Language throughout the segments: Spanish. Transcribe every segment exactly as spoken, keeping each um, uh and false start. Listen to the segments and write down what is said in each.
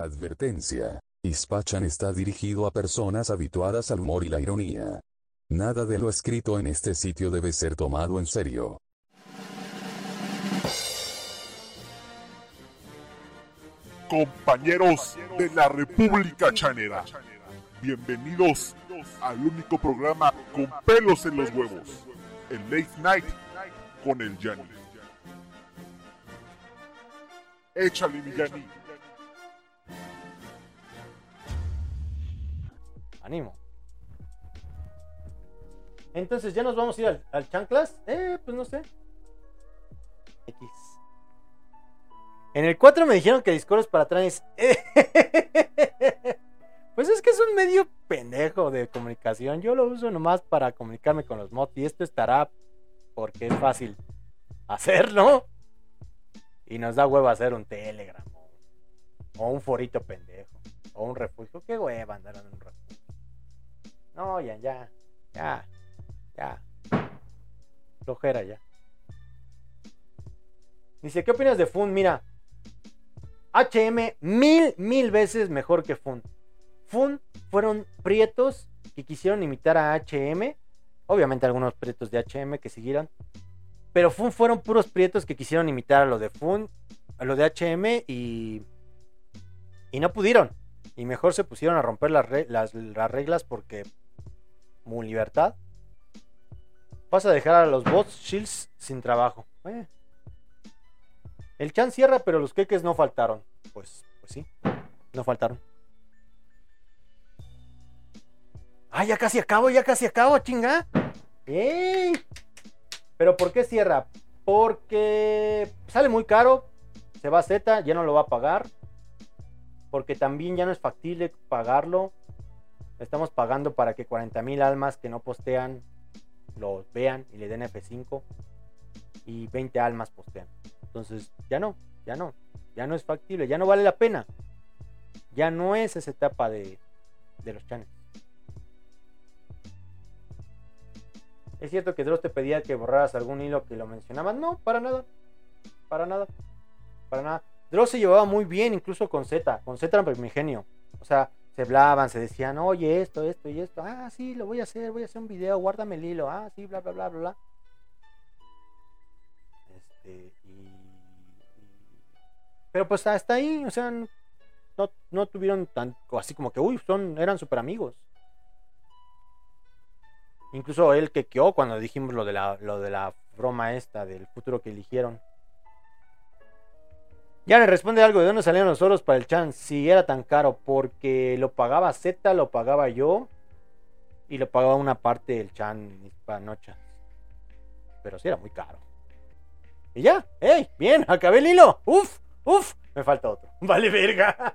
Advertencia. Ispachan está dirigido a personas habituadas al humor y la ironía. Nada de lo escrito en este sitio debe ser tomado en serio. Compañeros de la República Chanera, bienvenidos al único programa con pelos en los huevos, el Late Night con el Yanni. Échale, mi Yanni. Ánimo. Entonces, ¿ya nos vamos a ir al, al chanclas? Eh, pues no sé. X. En el cuatro me dijeron que Discord es para trans. Pues es que es un medio pendejo de comunicación. Yo lo uso nomás para comunicarme con los mods. Y esto estará porque es fácil hacerlo. Y nos da hueva hacer un Telegram. O un forito pendejo. O un refugio. Qué hueva andar en un refugio. No, ya, ya. Ya. Ya. Flojera ya. Dice, ¿qué opinas de Fun? Mira. H M mil, mil veces mejor que Fun. Fun fueron prietos que quisieron imitar a H M. Obviamente algunos prietos de H M que siguieron. Pero Fun fueron puros prietos que quisieron imitar a lo de Fun, a lo de H M y... Y no pudieron. Y mejor se pusieron a romper las, re- las, las reglas porque... Muy libertad. Vas a dejar a los bots shields sin trabajo. Eh. El Chan cierra, pero los queques no faltaron. Pues, pues sí, no faltaron. Ah, ya casi acabo, ya casi acabo, chinga. ¡Ey! ¿Pero por qué cierra? Porque sale muy caro. Se va a Z, ya no lo va a pagar. Porque también ya no es factible pagarlo. Estamos pagando para que cuarenta mil almas que no postean los vean y le den F cinco. Y veinte almas postean. Entonces, ya no, ya no, ya no es factible, ya no vale la pena. Ya no es esa etapa de, de los channels. ¿Es cierto que Dross te pedía que borraras algún hilo que lo mencionabas? No, para nada, para nada, para nada. Dross se llevaba muy bien, incluso con Z, con Z Primigenio. O sea, se hablaban, se decían, oye, esto, esto y esto. Ah, sí, lo voy a hacer, voy a hacer un video, guárdame el hilo. Ah, sí, bla, bla, bla, bla, bla. Este, y, y... Pero pues hasta ahí, o sea, no, no tuvieron tan, así como que, uy, son, eran súper amigos. Incluso él quequeó cuando dijimos lo de la, lo de la broma esta del futuro que eligieron. Ya le responde algo, ¿de dónde salieron los oros para el Chan? Si era tan caro, porque lo pagaba Z, lo pagaba yo, y lo pagaba una parte del Chan para noche. Pero sí era muy caro. Y ya, ¡ey! Bien, acabé el hilo. ¡Uf! ¡Uf! Me falta otro. Vale, verga.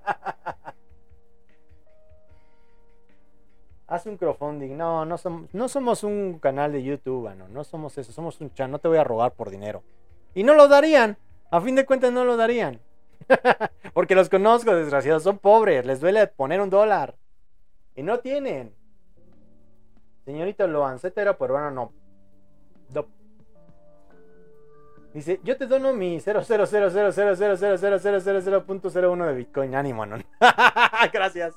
Haz un crowdfunding. No, no somos, no somos un canal de YouTube, no, no somos eso. Somos un Chan. No te voy a robar por dinero. Y no lo darían. A fin de cuentas no lo darían. Porque los conozco, desgraciados. Son pobres. Les duele poner un dólar. Y no tienen. Señorita Loan, Z era peruano, no. No. Dice, yo te dono mi cero cero cero cero cero cero cero cero cero cero cero punto cero uno de Bitcoin. Ánimo, ¿no? Gracias.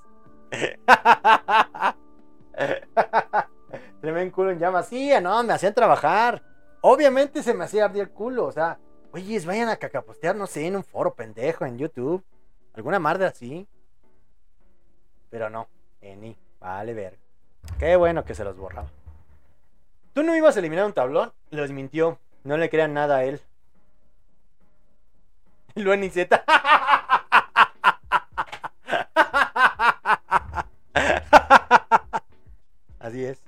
Tremendo culo en llamas. Sí, no, me hacían trabajar. Obviamente se me hacía arder el culo. O sea, oye, vayan a cacapostear, no sé, en un foro pendejo en YouTube. Alguna marda así. Pero no, Eni, vale ver. Qué bueno que se los borraba. ¿Tú no ibas a eliminar un tablón? Les mintió. No le crean nada a él. Luan y Z. Así es.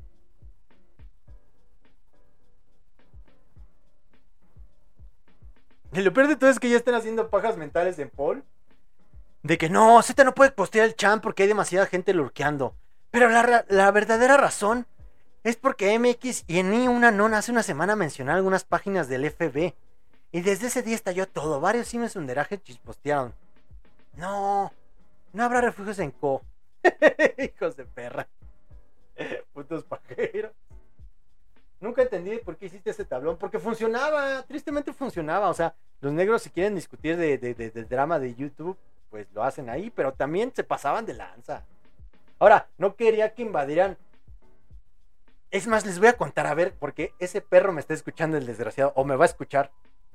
Y lo peor de todo es que ya están haciendo pajas mentales en Paul. De que no, Z no puede postear el Chan porque hay demasiada gente lurkeando. Pero la, la verdadera razón es porque M X y en una nona hace una semana mencionaron algunas páginas del F B. Y desde ese día estalló todo. Varios simes underage chispostearon. No, no habrá refugios en Co. Hijos de perra. Putos pajeros. Nunca entendí por qué hiciste ese tablón. Porque funcionaba, tristemente funcionaba. O sea, los negros si quieren discutir de, de, de, de drama de YouTube, pues lo hacen ahí, pero también se pasaban de lanza. Ahora, no quería que invadieran. Es más, les voy a contar, a ver, porque ese perro me está escuchando, el desgraciado, o me va a escuchar.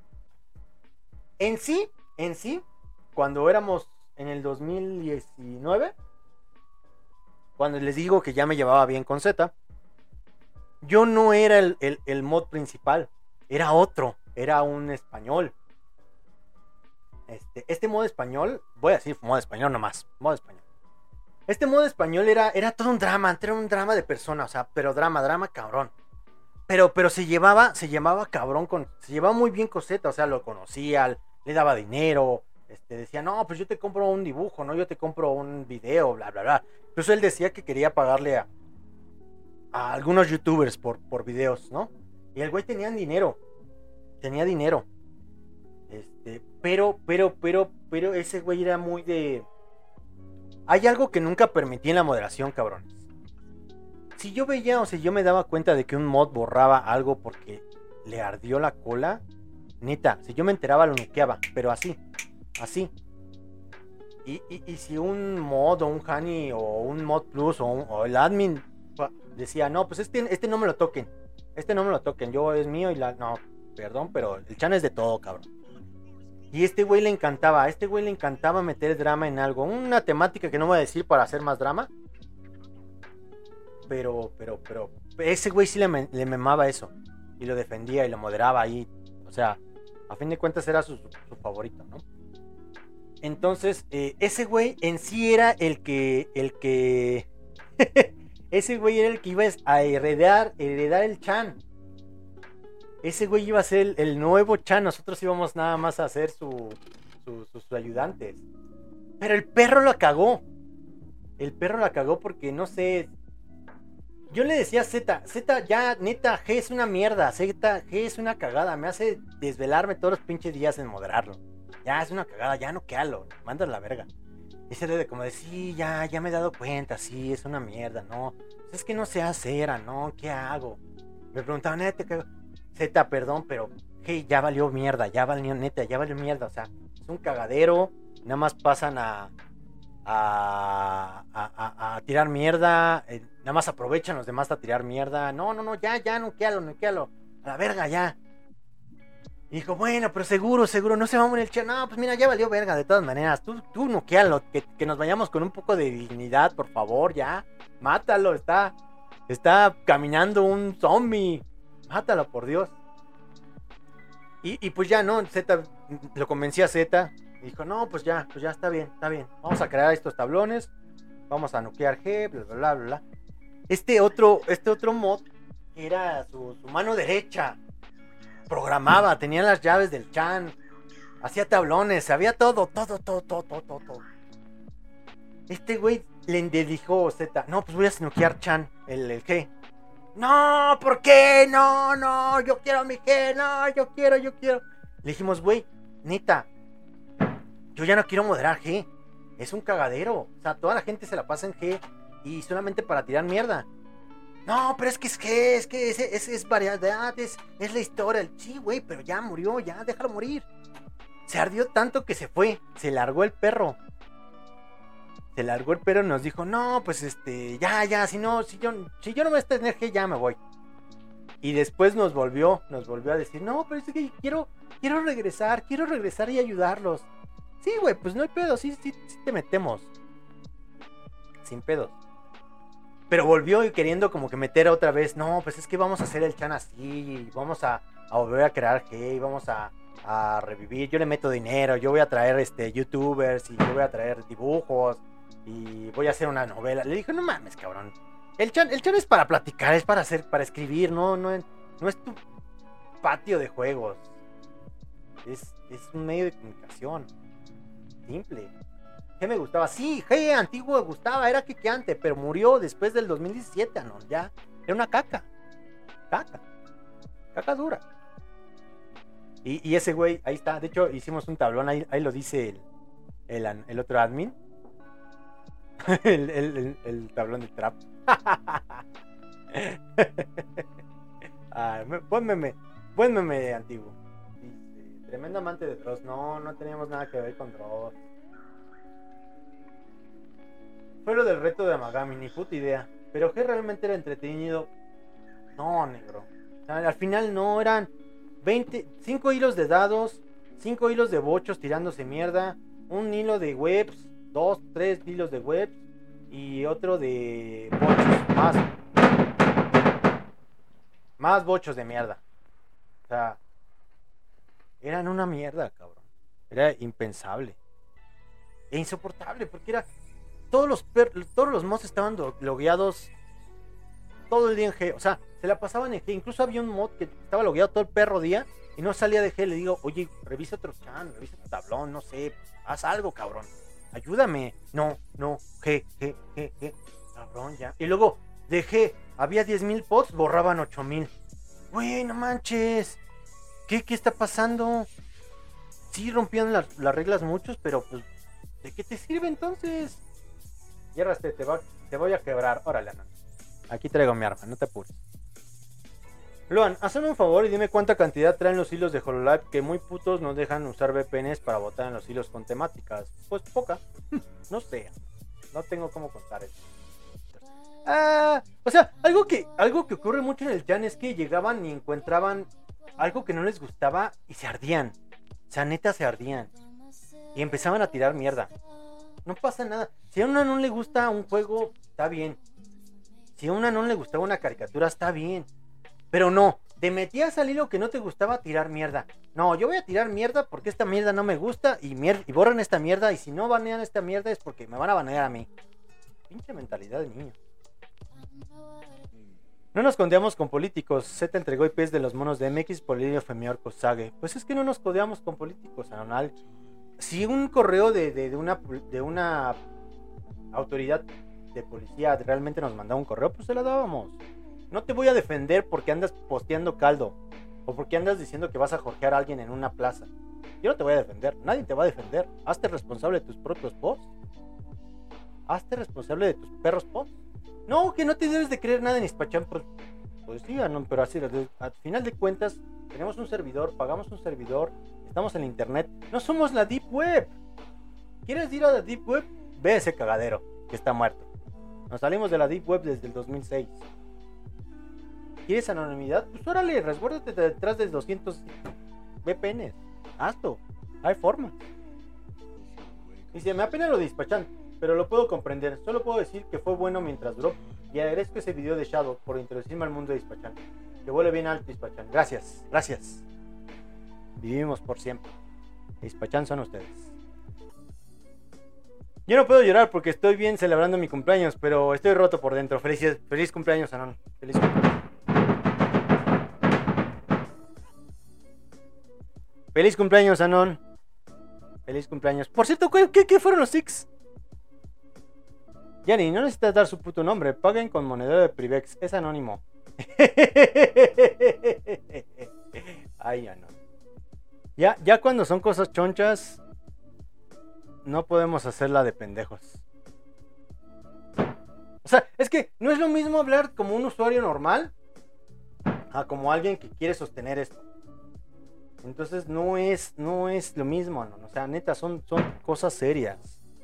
En sí, en sí, cuando éramos en el dos mil diecinueve, cuando les digo que ya me llevaba bien con Z, yo no era el, el, el mod principal, era otro, era un español. Este, este modo español, voy a decir modo español nomás, modo español. Este modo español era, era todo un drama, era un drama de persona, o sea, pero drama, drama cabrón. Pero, pero se llevaba, se llevaba cabrón con, se llevaba muy bien con Z, o sea, lo conocía, le daba dinero, este, decía, no, pues yo te compro un dibujo, no, yo te compro un video, bla, bla, bla. Incluso él decía que quería pagarle a, a algunos youtubers por, por videos, ¿no? Y el güey tenía dinero, tenía dinero. Este, pero, pero, pero, pero ese güey era muy de... Hay algo que nunca permití en la moderación, cabrones. Si yo veía o si yo me daba cuenta de que un mod borraba algo porque le ardió la cola, neta, si yo me enteraba lo nukeaba, pero así, así. Y, y, y si un mod o un honey o un mod plus o, un, o el admin decía, no, pues este, este no me lo toquen, este no me lo toquen, yo es mío y la... No, perdón, pero el chan es de todo, cabrón. Y a este güey le encantaba, a este güey le encantaba meter drama en algo. Una temática que no voy a decir para hacer más drama. Pero, pero, pero, ese güey sí le, le memaba eso. Y lo defendía y lo moderaba ahí. O sea, a fin de cuentas era su, su, su favorito, ¿no? Entonces, eh, ese güey en sí era el que, el que... ese güey era el que iba a heredar, heredar el chan. Ese güey iba a ser el, el nuevo chan. Nosotros íbamos nada más a ser su, su, sus su ayudantes. Pero el perro la cagó. El perro la cagó porque no sé. Yo le decía a Z, Z ya neta, G es una mierda. Z, G es una cagada. Me hace desvelarme todos los pinches días en moderarlo. Ya es una cagada, ya no quéalo. Manda la verga. Y se le de como de sí, ya, ya me he dado cuenta, sí, es una mierda, no. Es que no sé hacer, no, ¿qué hago? Me preguntaban, neta, ¿qué hago? Z, perdón, pero hey, ya valió mierda, ya valió neta, ya valió mierda, o sea, es un cagadero, nada más pasan a a, a, a, a tirar mierda, eh, nada más aprovechan los demás a tirar mierda, no, no, no, ya, ya, no quéalo, no quéalo, a la verga, ya. Y dijo, bueno, pero seguro, seguro, no se va a morir el chat, no, pues mira, ya valió verga, de todas maneras, tú, tú no quéalo, que, que nos vayamos con un poco de dignidad, por favor, ya, mátalo, está, está caminando un zombie. Mátalo, por Dios. Y, y pues ya, ¿no? Z, lo convencí a Z. Y dijo, no, pues ya, pues ya está bien, está bien. Vamos a crear estos tablones. Vamos a nukear G, bla, bla, bla, bla. Este otro, este otro mod era su, su mano derecha. Programaba, tenía las llaves del chan. Hacía tablones, sabía todo, todo, todo, todo, todo, todo, todo. Este güey le dedicó Z. No, pues voy a nukear chan, el, el G. No, ¿por qué? No, no, yo quiero mi G, no, yo quiero, yo quiero. Le dijimos, güey, neta, yo ya no quiero moderar G. Es un cagadero. O sea, toda la gente se la pasa en G y solamente para tirar mierda. No, pero es que es G, es que es, es, es variedad, es, es la historia. Sí, güey, pero ya murió, ya, déjalo morir. Se ardió tanto que se fue, se largó el perro. Se largó el perro y nos dijo, no, pues este, ya, ya, si no, si yo, si yo no voy a tener G, ya me voy. Y después nos volvió, nos volvió a decir, no, pero es que quiero, quiero regresar, quiero regresar y ayudarlos. Sí, güey, pues no hay pedo, sí, sí, sí te metemos. Sin pedos. Pero volvió y queriendo como que meter otra vez, no, pues es que vamos a hacer el chan así, y vamos a, a volver a crear G, y vamos a, a revivir, yo le meto dinero, yo voy a traer este youtubers, y yo voy a traer dibujos, y voy a hacer una novela. Le dije, no mames, cabrón. El chan, el chan es para platicar, es para hacer, para escribir, no, no, no es tu patio de juegos. Es, es un medio de comunicación. Simple. ¿Qué me gustaba? Sí, G antiguo me gustaba, era quiqueante, pero murió después del dos mil diecisiete, ¿no? Ya, era una caca. Caca. Caca dura. Y, y ese güey, ahí está. De hecho, hicimos un tablón, ahí, ahí lo dice el, el, el otro admin. el, el, el, el tablón de trap. ah, buen meme, buen meme antiguo. Dice, tremendo amante de Dross. No, no teníamos nada que ver con Dross. fue lo del reto de Amagami, ni puta idea. Pero que realmente era entretenido. No, negro. O sea, al final no, eran veinte, cinco hilos de dados, cinco hilos de bochos tirándose mierda, un hilo de webs, dos, tres hilos de webs y otro de bochos, más. Más bochos de mierda. O sea, eran una mierda, cabrón. Era impensable. E insoportable, porque era... Todos los, per... todos los mods estaban logueados todo el día en G. O sea, se la pasaban en G. Incluso había un mod que estaba logueado todo el perro día y no salía de G. Le digo, oye, revisa otro chan, revisa tu tablón, no sé, haz algo, cabrón. Ayúdame. No, no, G, G, G, G. Cabrón, ya. Y luego, de G, había diez mil pods, borraban ocho mil. Güey, no manches. ¿Qué, qué está pasando? Sí, rompían las, las reglas muchos, pero pues, ¿de qué te sirve entonces? Hierraste, te, va, te voy a quebrar. Órale, Anon. Aquí traigo mi arma, no te apures. Luan, hazme un favor y dime cuánta cantidad traen los hilos de Hololive, que muy putos nos dejan usar V P Ns para botar en los hilos con temáticas. Pues poca. No sé. No tengo cómo contar eso. Ah, o sea, algo que, algo que ocurre mucho en el chan es que llegaban y encontraban algo que no les gustaba y se ardían. O sea, neta se ardían. Y empezaban a tirar mierda. No pasa nada. Si a una no le gusta un juego, está bien. Si a una no le gustaba una caricatura, está bien. Pero no, te metías al hilo que no te gustaba tirar mierda. No, yo voy a tirar mierda porque esta mierda no me gusta y, mier- y borran esta mierda. Y si no banean esta mierda es porque me van a banear a mí. Pinche mentalidad de niño. No nos codeamos con políticos. Z entregó I Ps de los monos de M X por el Femior Kosage. Pues es que no nos codeamos con políticos, Anonal. Si un correo de, de, de, una, de una autoridad de policía realmente nos mandaba un correo, pues se lo dábamos. No te voy a defender porque andas posteando caldo o porque andas diciendo que vas a jorgear a alguien en una plaza. Yo no te voy a defender, nadie te va a defender. Hazte responsable de tus propios posts. Hazte responsable de tus perros posts. No, que no te debes de creer nada en Ispachán, pues, pues sí, no, pero así, al final de cuentas, tenemos un servidor, pagamos un servidor, estamos en internet, no somos la Deep Web. ¿Quieres ir a la Deep Web? Ve a ese cagadero, que está muerto. Nos salimos de la Deep Web desde el dos mil seis. ¿Quieres anonimidad? Pues órale, resguárdate detrás de doscientos V P Ns. Hazlo, hay forma. Dice, me apena lo de Ispachán, pero lo puedo comprender. Solo puedo decir que fue bueno mientras duró. Y agradezco ese video de Shadow por introducirme al mundo de Ispachán. Que vuele bien alto Ispachán. Gracias, gracias. Vivimos por siempre. Ispachán son ustedes. Yo no puedo llorar porque estoy bien celebrando mi cumpleaños, pero estoy roto por dentro. Feliz, feliz cumpleaños, Anon. Feliz cumpleaños. Feliz cumpleaños, Anon. Feliz cumpleaños. Por cierto, ¿qué, qué fueron los Six? Yanni, no necesitas dar su puto nombre. Paguen con monedero de Privex. Es anónimo. Ay, ya no. Ya, ya cuando son cosas chonchas, no podemos hacerla de pendejos. O sea, es que no es lo mismo hablar como un usuario normal a como alguien que quiere sostener esto. Entonces no es, no es lo mismo, ¿no? O sea, neta, son, son cosas serias.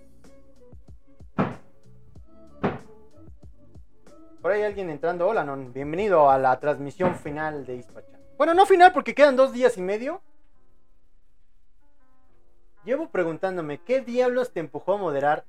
Por ahí alguien entrando. Hola, non. Bienvenido a la transmisión final de Ispachán. Bueno, no final porque quedan dos días y medio. Llevo preguntándome, ¿qué diablos te empujó a moderar?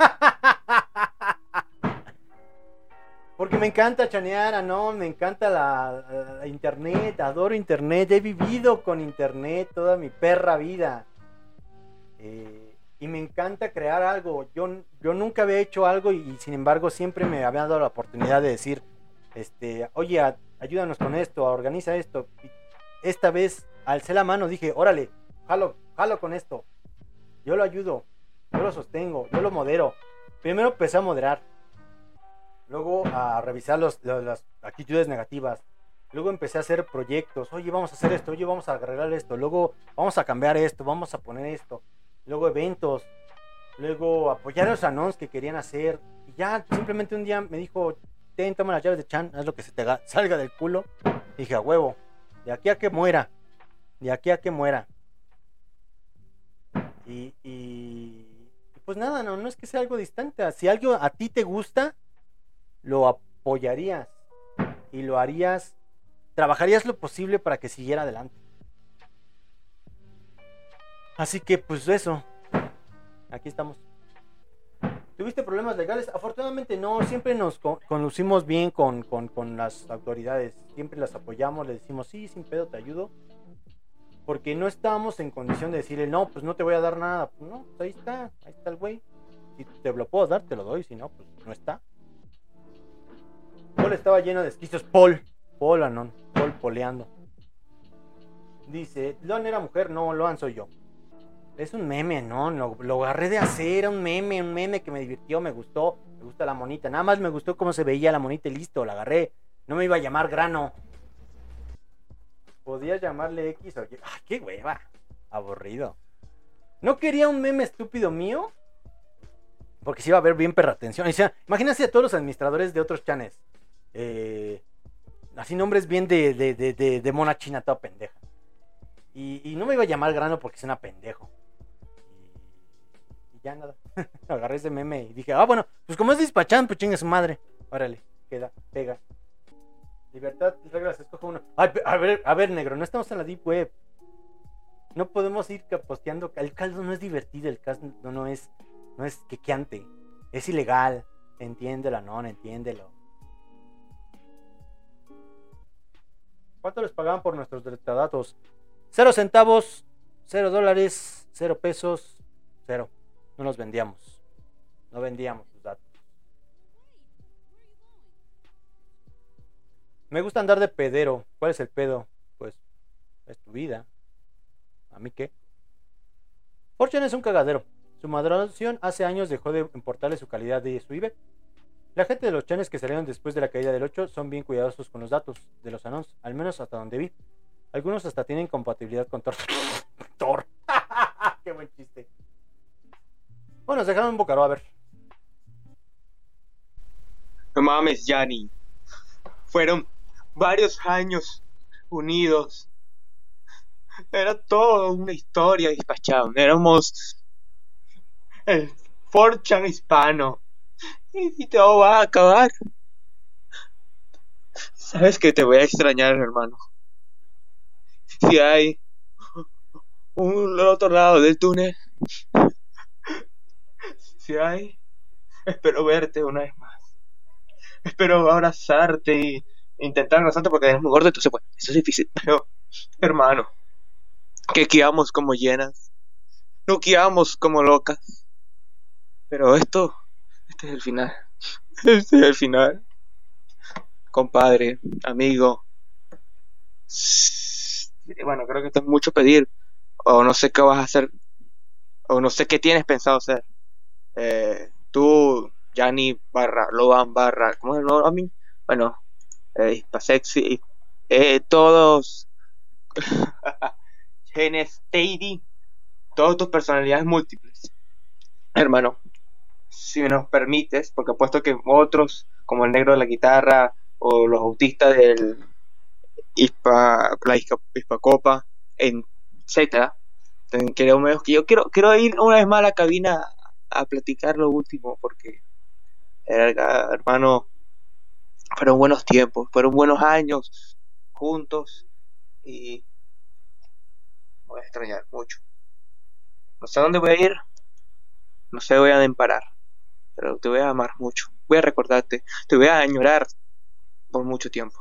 Porque me encanta chanear, ¿no? Me encanta la, la, la internet, adoro internet, he vivido con internet toda mi perra vida. Eh, y me encanta crear algo. Yo, yo nunca había hecho algo y, y sin embargo siempre me habían dado la oportunidad de decir, este, oye, a, ayúdanos con esto, organiza esto. Y esta vez alcé la mano, dije, órale, jalo, jalo con esto. Yo lo ayudo, yo lo sostengo, yo lo modero. Primero empecé a moderar. Luego a revisar los, los, las actitudes negativas. Luego empecé a hacer proyectos. Oye, vamos a hacer esto. Oye, vamos a arreglar esto. Luego vamos a cambiar esto. Vamos a poner esto. Luego eventos. Luego apoyar a los anons que querían hacer. Y ya simplemente un día me dijo, ten, toma las llaves de Chan. Haz lo que se te salga del culo. Y dije, a huevo. De aquí a que muera. De aquí a que muera. Y, y pues nada, no, no es que sea algo distante. Si algo a ti te gusta, lo apoyarías y lo harías, trabajarías lo posible para que siguiera adelante. Así que pues eso, aquí estamos. ¿Tuviste problemas legales? Afortunadamente no, siempre nos co- conducimos bien con, con, con las autoridades, siempre las apoyamos, le decimos sí, sin pedo te ayudo, porque no estábamos en condición de decirle no, pues no te voy a dar nada, pues no, pues ahí está, ahí está el güey, si te lo puedo dar te lo doy, si no, pues no está. Paul estaba lleno de esquizos, Paul, Paul Anon, Paul poleando. Dice, Loan era mujer, no, Loan soy yo. Es un meme, ¿no? Lo, lo agarré de hacer, era un meme, un meme que me divirtió, me gustó, me gusta la monita. Nada más me gustó cómo se veía la monita y listo, la agarré. No me iba a llamar Grano. Podías llamarle X o Y. ¡Ah, qué hueva! Aburrido. ¿No quería un meme estúpido mío? Porque se iba a ver bien perra atención. O sea, imagínense a todos los administradores de otros chanes. Eh, así nombres bien de, de, de, de, de mona china toda pendeja. Y, y no me iba a llamar Grano porque suena pendejo. Y, y ya nada. Agarré ese meme y dije, ah, bueno, pues como es despachán, pues chingue su madre. Órale, queda, pega. Libertad, reglas, escojo uno. Ay, a ver, a ver, negro, no estamos en la deep web. No podemos ir posteando. El caldo no es divertido, el caldo no, no es, no es quequeante. Es ilegal. Entiéndelo, no, entiéndelo. ¿Cuánto les pagaban por nuestros metadatos? Cero centavos, cero dólares, cero pesos, cero. No los vendíamos. No vendíamos los datos. Me gusta andar de pedero. ¿Cuál es el pedo? Pues es tu vida. ¿A mí qué? Fortune es un cagadero. Su maduración hace años dejó de importarle su calidad de su I B. La gente de los chanes que salieron después de la caída del ocho son bien cuidadosos con los datos de los anons, al menos hasta donde vi. Algunos hasta tienen compatibilidad con Tor. Tor. Qué buen chiste. Bueno, nos dejaron un bocaro, a ver. No mames, Yanni. Fueron varios años unidos. Era todo una historia despachada. Éramos el Forchan hispano. Y todo va a acabar. Sabes que te voy a extrañar, hermano. Si hay un otro lado del túnel, si hay, espero verte una vez más. Espero abrazarte y intentar abrazarte porque eres muy gordo, entonces bueno, eso es difícil. Pero, hermano, que quedamos como llenas, no quedamos como locas. Pero esto, este es el final. Este es el final. Compadre, amigo. Bueno, creo que esto es mucho pedir. O no sé qué vas a hacer. O no sé qué tienes pensado hacer. Eh, tú, Yanni barra, Loan barra, ¿cómo es el nombre? A mí? Bueno, eh, Hispasexy, eh, todos, Genes, Teddy, todas tus personalidades múltiples. Hermano, si nos permites, porque apuesto que otros, como el negro de la guitarra, o los autistas del Hispa, la Hispa, Hispacopa, etcétera, queremos, yo quiero, quiero ir una vez más a la cabina a platicar lo último, porque hermano, fueron buenos tiempos, fueron buenos años juntos y me voy a extrañar mucho. No sé a dónde voy a ir, no sé voy a parar, pero te voy a amar mucho, voy a recordarte, te voy a añorar por mucho tiempo.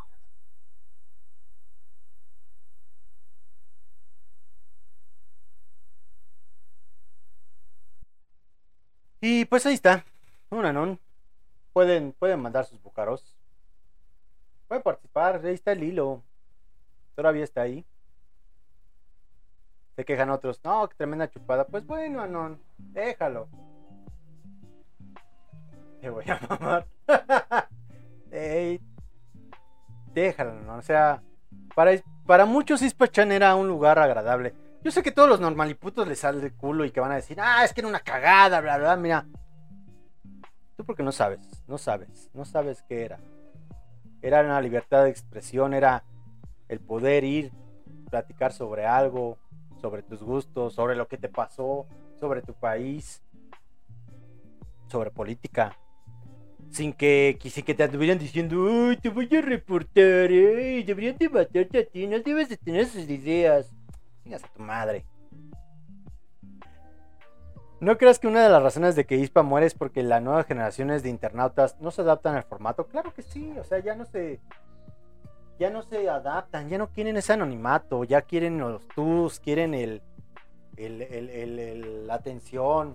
Y pues ahí está. Un anón. Pueden, pueden mandar sus bucaros. Pueden participar. Ahí está el hilo. Todavía está ahí. Se quejan otros. No, qué tremenda chupada. Pues bueno, anón. Déjalo. Te voy a mamar. Ey, déjalo, ¿no? O sea, para, para muchos Hispachan era un lugar agradable. Yo sé que todos los normaliputos les sale de culo y que van a decir, ah, es que era una cagada, bla, bla, mira. Tú porque no sabes, no sabes, no sabes qué era. Era una libertad de expresión, era el poder ir, platicar sobre algo, sobre tus gustos, sobre lo que te pasó, sobre tu país. sobre política. Sin que, sin que te estuvieran diciendo, ¡ay, te voy a reportar! ¡Ay, deberían de matarte a ti! No debes de tener esas ideas. Chingas a tu madre. ¿No creas que una de las razones de que I S P A muere es porque las nuevas generaciones de internautas no se adaptan al formato? Claro que sí, o sea, ya no se... Ya no se adaptan, ya no quieren ese anonimato, ya quieren los tus, quieren el... el, el, el, el la atención.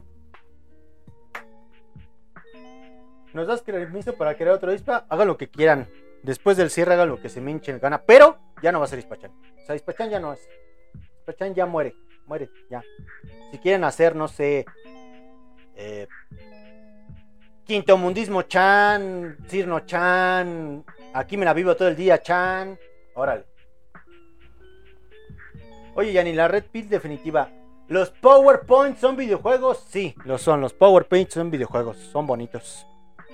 ¿Nos das permiso para crear otro I S P A? Hagan lo que quieran. Después del cierre hagan lo que se me hinche en gana. Pero ya no va a ser I S P A Chan. O sea, I S P A Chan ya no es. I S P A Chan ya muere. Muere, ya. Si quieren hacer, no sé... Eh, Quinto Mundismo Chan, Cirno Chan, aquí me la vivo todo el día Chan. Órale. Oye, Yani, la Red Pill definitiva. ¿Los PowerPoint son videojuegos? Sí, lo son. Los PowerPoint son videojuegos. Son bonitos.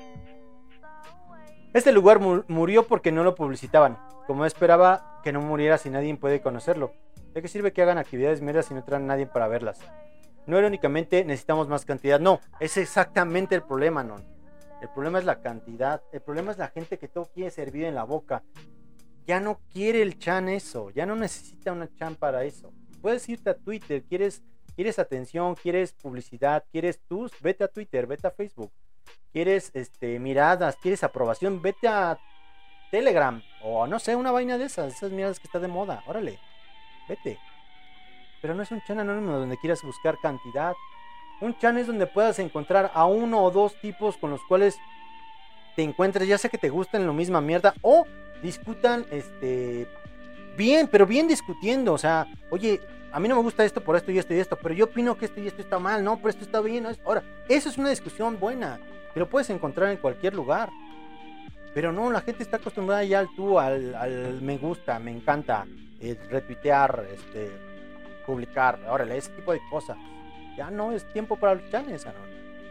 Este lugar mu- murió porque no lo publicitaban. Como esperaba que no muriera si nadie puede conocerlo. ¿De qué sirve que hagan actividades mierdas si no traen a nadie para verlas? No era únicamente necesitamos más cantidad. No, es exactamente el problema, no. El problema es la cantidad. El problema es la gente que todo quiere servir en la boca. Ya no quiere el Chan eso. Ya no necesita una Chan para eso. Puedes irte a Twitter. Quieres, quieres atención, quieres publicidad, quieres tus. Vete a Twitter, vete a Facebook. Quieres este, miradas, quieres aprobación. Vete a Telegram. O no sé, una vaina de esas. Esas miradas que está de moda. Órale. Vete. Pero no es un Chan anónimo donde quieras buscar cantidad. Un Chan es donde puedas encontrar a uno o dos tipos con los cuales te encuentres, ya sea que te gusten la misma mierda o discutan este bien, pero bien discutiendo. O sea, oye, a mí no me gusta esto por esto y esto y esto, pero yo opino que esto y esto está mal, no, pero esto está bien. No, ahora, eso es una discusión buena, que lo puedes encontrar en cualquier lugar. Pero no, la gente está acostumbrada ya al tú, al, al me gusta, me encanta, eh, retuitear, este, publicar, órale, ese tipo de cosas. Ya no es tiempo para los chanes, ¿no?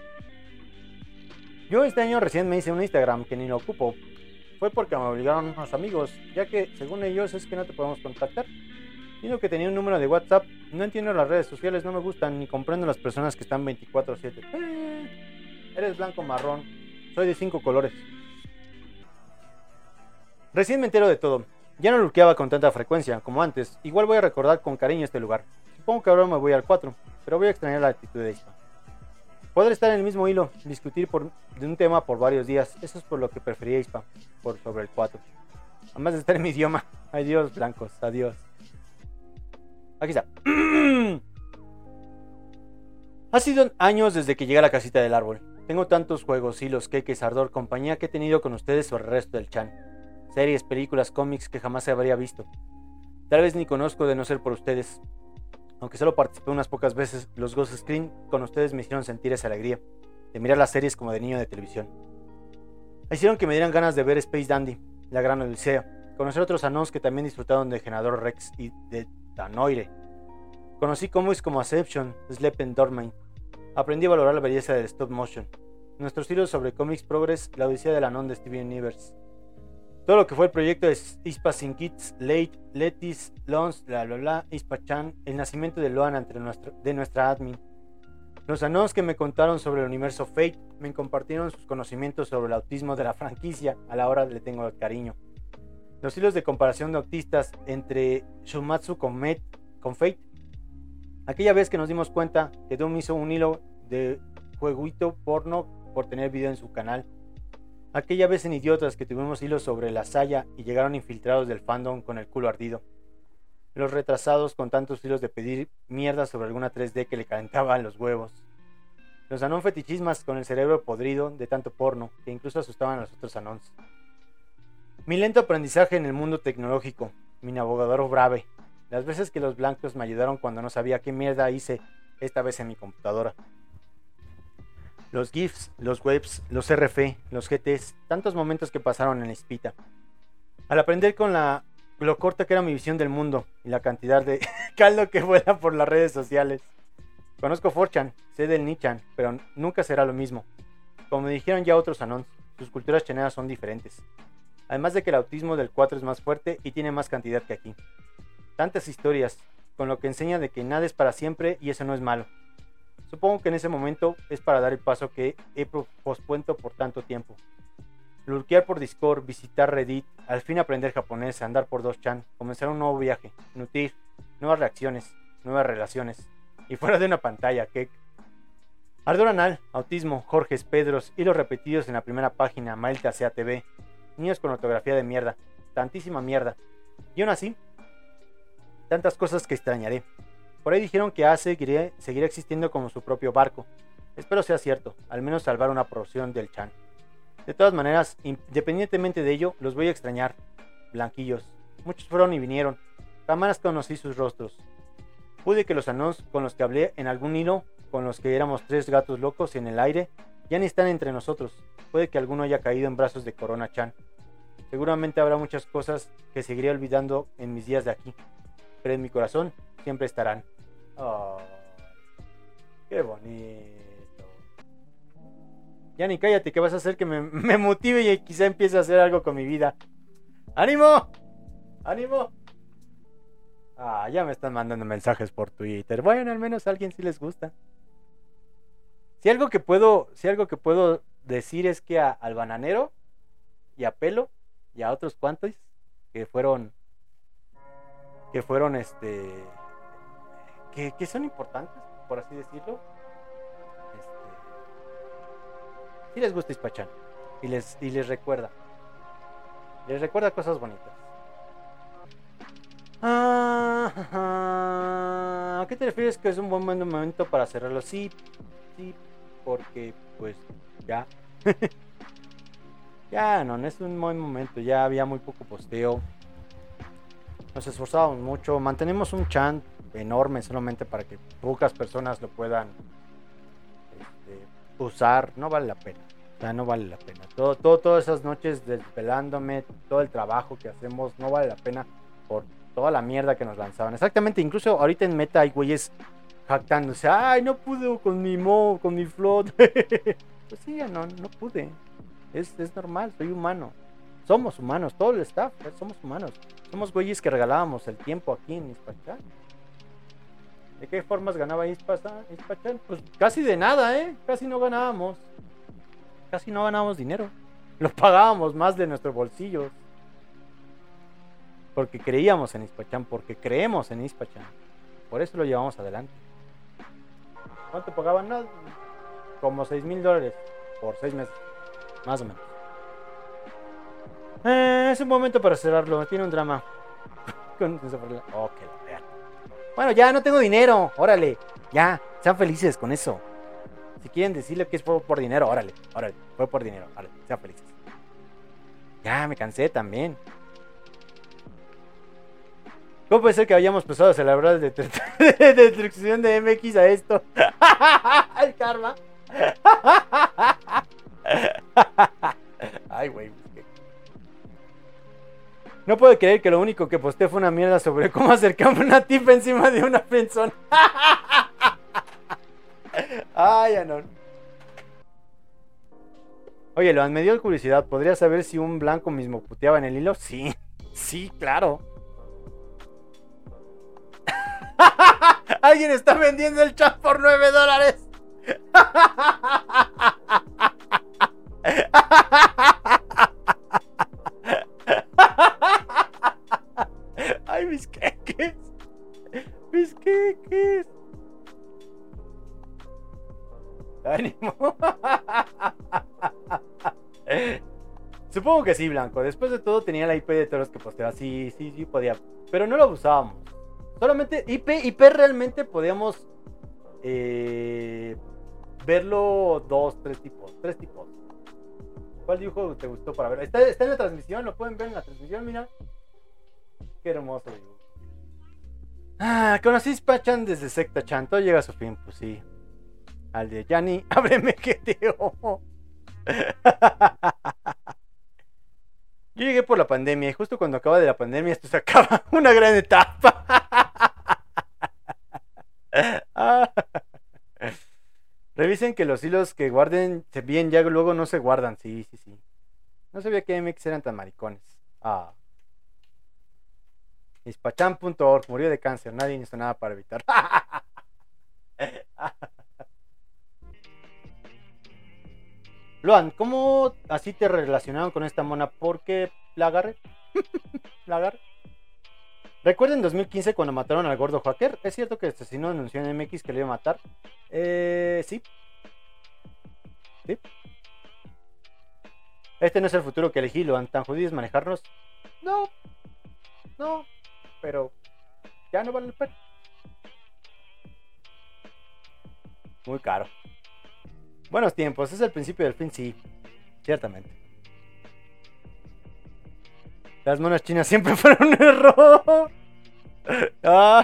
Yo este año recién me hice un Instagram que ni lo ocupo. Fue porque me obligaron unos amigos, ya que según ellos es que no te podemos contactar. Digo que tenía un número de WhatsApp. No entiendo las redes sociales, no me gustan, ni comprendo las personas que están veinticuatro siete. Eh, eres blanco marrón, soy de cinco colores. Recién me entero de todo. Ya no luqueaba con tanta frecuencia como antes. Igual voy a recordar con cariño este lugar. Supongo que ahora me voy al cuatro, pero voy a extrañar la actitud de I S P A. Poder estar en el mismo hilo, discutir por, de un tema por varios días, eso es por lo que prefería I S P A, por sobre el cuatro. Además de estar en mi idioma. Adiós, blancos, adiós. Aquí está. Ha sido años desde que llegué a la casita del árbol. Tengo tantos juegos, hilos, queques, ardor, compañía que he tenido con ustedes sobre el resto del Chan. Series, películas, cómics que jamás se habría visto. Tal vez ni conozco de no ser por ustedes. Aunque solo participé unas pocas veces, los Ghost Screen con ustedes me hicieron sentir esa alegría de mirar las series como de niño de televisión. Hicieron que me dieran ganas de ver Space Dandy, La Gran Odisea, conocer otros anons que también disfrutaron de Generador Rex y de Tanoire. Conocí cómics como Ascension, Sleep and Dormant. Aprendí a valorar la belleza del stop motion. Nuestros hilos sobre Comics Progress, La Odisea del Anon de Steven Universe. Todo lo que fue el proyecto de I S P A Sin Kids, Late, Letis, Lons, bla bla bla, I S P A Chan, el nacimiento de Loan entre nuestro, de nuestra admin. Los anons que me contaron sobre el universo Fate me compartieron sus conocimientos sobre el autismo de la franquicia, a la hora le tengo cariño. Los hilos de comparación de autistas entre Shumatsu con, Met, con Fate. Aquella vez que nos dimos cuenta que Doom hizo un hilo de jueguito porno por tener video en su canal. Aquella vez en Idiotas que tuvimos hilos sobre la Saya y llegaron infiltrados del fandom con el culo ardido. Los retrasados con tantos hilos de pedir mierda sobre alguna tres D que le calentaban los huevos. Los anon fetichismas con el cerebro podrido de tanto porno que incluso asustaban a los otros anons. Mi lento aprendizaje en el mundo tecnológico. Mi navegador brave. Las veces que los blancos me ayudaron cuando no sabía qué mierda hice, esta vez en mi computadora. Los GIFs, los webs, los R F, los G Ts, tantos momentos que pasaron en la Ispita. Al aprender con la, lo corta que era mi visión del mundo y la cantidad de caldo que vuela por las redes sociales. Conozco cuatro chan, sé del Nichan, pero nunca será lo mismo. Como me dijeron ya otros anons, sus culturas chaneras son diferentes. Además de que el autismo del cuatro es más fuerte y tiene más cantidad que aquí. Tantas historias, con lo que enseña de que nada es para siempre y eso no es malo. Supongo que en ese momento es para dar el paso que he pospuesto por tanto tiempo. Lurkear por Discord, visitar Reddit, al fin aprender japonés, andar por dos chan, comenzar un nuevo viaje, nutrir, nuevas reacciones, nuevas relaciones. Y fuera de una pantalla, que... Ardor anal, autismo, Jorges, Pedros, hilos repetidos en la primera página, Mailta C A T V, niños con ortografía de mierda, tantísima mierda. Y aún así, tantas cosas que extrañaré. Por ahí dijeron que A seguirá, seguirá existiendo como su propio barco. Espero sea cierto, al menos salvar una porción del chan. De todas maneras, independientemente de ello, los voy a extrañar. Blanquillos. Muchos fueron y vinieron. Jamás conocí sus rostros. Pude que los anos con los que hablé en algún hilo, con los que éramos tres gatos locos en el aire, ya ni están entre nosotros. Puede que alguno haya caído en brazos de Corona-chan. Seguramente habrá muchas cosas que seguiré olvidando en mis días de aquí. Pero en mi corazón siempre estarán. Oh, qué bonito. Ya ni cállate, que vas a hacer que me, me motive y quizá empiece a hacer algo con mi vida. ¡Ánimo! ¡Ánimo! Ah, ya me están mandando mensajes por Twitter. Bueno, al menos a alguien sí les gusta. Si algo que puedo, si algo que puedo decir es que a, al bananero y a Pelo y a otros cuantos que fueron que fueron este que, que son importantes, por así decirlo. Si les gusta Ispachan y les, y les recuerda les recuerda cosas bonitas. Ah, ¿a qué te refieres que es un buen momento para cerrarlo? Sí, sí, porque pues ya ya no, no es un buen momento. Ya había muy poco posteo, nos esforzábamos mucho, mantenemos un chan enorme solamente para que pocas personas lo puedan usar. No vale la pena, o sea, no vale la pena. Todo, todo, todas esas noches desvelándome, todo el trabajo que hacemos, no vale la pena por toda la mierda que nos lanzaban. Exactamente, incluso ahorita en meta hay güeyes jactándose. Ay, no pude con mi mo, con mi float. Pues sí, no, no pude. Es, es normal, soy humano. Somos humanos, todo el staff, somos humanos. Somos güeyes que regalábamos el tiempo aquí en Ispachan. ¿De qué formas ganaba Ispachan? Pues casi de nada, ¿eh? Casi no ganábamos. Casi no ganábamos dinero. Lo pagábamos más de nuestros bolsillos. Porque creíamos en Ispachan, porque creemos en Ispachan. Por eso lo llevamos adelante. ¿Cuánto pagaban? No, como seis mil dólares por seis meses. Más o menos. Eh, es un momento para cerrarlo. Tiene un drama. Oh, que la vean. Bueno, ya no tengo dinero, órale, ya, sean felices con eso. Si quieren decirle que es fue por dinero, órale, órale, fue por dinero, órale, sean felices. Ya, me cansé también. ¿Cómo puede ser que hayamos empezado a celebrar de, de, de destrucción de M X a esto? El karma. Ay, güey. No puedo creer que lo único que posté fue una mierda sobre cómo acercarme una tipa encima de una friendzone. Ay, Anon. Oye, Loan, me dio curiosidad. ¿Podría saber si un blanco mismo puteaba en el hilo? Sí, sí, claro. Alguien está vendiendo el chat por nueve dólares. Ay, mis queques. Mis queques. Ánimo. Supongo que sí, Blanco. Después de todo tenía la I P de todos los que posteaba. Sí, sí, sí podía. Pero no lo abusábamos. Solamente I P, I P realmente podíamos eh, verlo dos, tres tipos. Tres tipos. ¿Cuál dibujo te gustó para ver? Está, está en la transmisión, lo pueden ver en la transmisión, mira. Qué hermoso dibujo. Ah, conocí Ispachan desde Secta Chan. Todo llega a su fin, pues sí. Al de Yanni, ábreme que te amo. Yo llegué por la pandemia y justo cuando acaba de la pandemia esto se acaba. Una gran etapa. Ah. Revisen que los hilos que guarden bien ya luego no se guardan. Sí, sí, sí. No sabía que M X eran tan maricones. Ah. Ispachan punto org murió de cáncer. Nadie hizo nada para evitar. Luan, ¿cómo así te relacionaron con esta mona? ¿Por qué la agarré? ¿La agarré? ¿Recuerdan en dos mil quince cuando mataron al gordo hacker? ¿Es cierto que el asesino anunció en M X que le iba a matar? Eh, sí. Sí. Este no es el futuro que elegí, Luan. ¿Tan jodido es manejarnos? No. No. Pero ya no vale el pena. Muy caro. Buenos tiempos, es el principio del fin, sí. Ciertamente. Las monas chinas siempre fueron un error. Ah.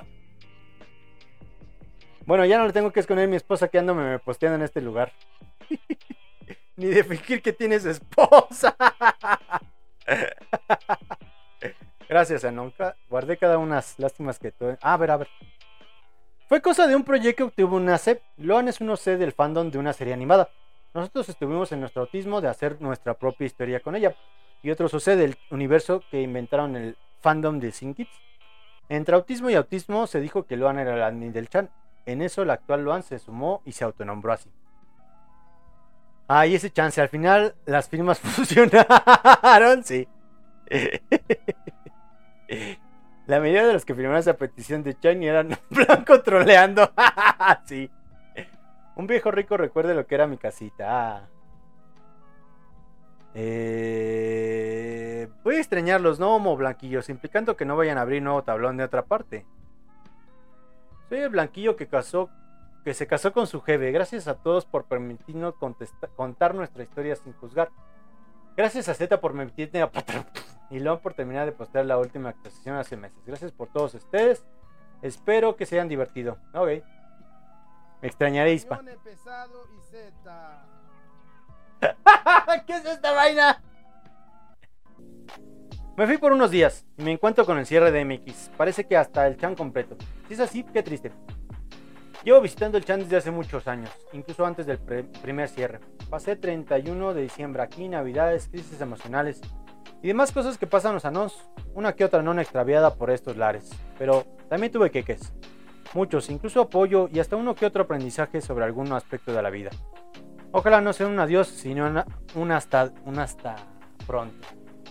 Bueno, ya no le tengo que esconder a mi esposa que ando me posteando en este lugar. Ni de fingir que tienes esposa. Gracias, Anonca. Guardé cada unas lástimas que tú... Ah, a ver, a ver. Fue cosa de un proyecto que obtuvo una C. Loan es un O C del fandom de una serie animada. Nosotros estuvimos en nuestro autismo de hacer nuestra propia historia con ella. Y otros O C del universo que inventaron el fandom de Sin Kids. Entre autismo y autismo se dijo que Loan era el admin del chan. En eso el actual Loan se sumó y se autonombró así. Ah, y ese chance, al final las firmas funcionaron, sí. La mayoría de los que firmaron esa petición de Chan eran blanco troleando. Sí. Un viejo rico recuerde lo que era mi casita. Ah. Eh... Voy a extrañarlos, ¿no, Homo Blanquillos? Implicando que no vayan a abrir nuevo tablón de otra parte. Soy el Blanquillo que casó, que se casó con su jefe. Gracias a todos por permitirnos contestar, contar nuestra historia sin juzgar. Gracias a Z por permitirme a y Lon por terminar de postear la última actualización hace meses. Gracias por todos ustedes. Espero que se hayan divertido. Ok. Me extrañaré, Ispa. ¿Qué es esta vaina? Me fui por unos días y me encuentro con el cierre de M X. Parece que hasta el chan completo. Si es así, qué triste. Llevo visitando el chan desde hace muchos años, incluso antes del pre- primer cierre. Pasé treinta y uno de diciembre aquí, navidades, crisis emocionales y demás cosas que pasan los anons, una que otra non extraviada por estos lares. Pero también tuve queques, muchos, incluso apoyo y hasta uno que otro aprendizaje sobre algún aspecto de la vida. Ojalá no sea un adiós, sino una, un, hasta, un hasta pronto.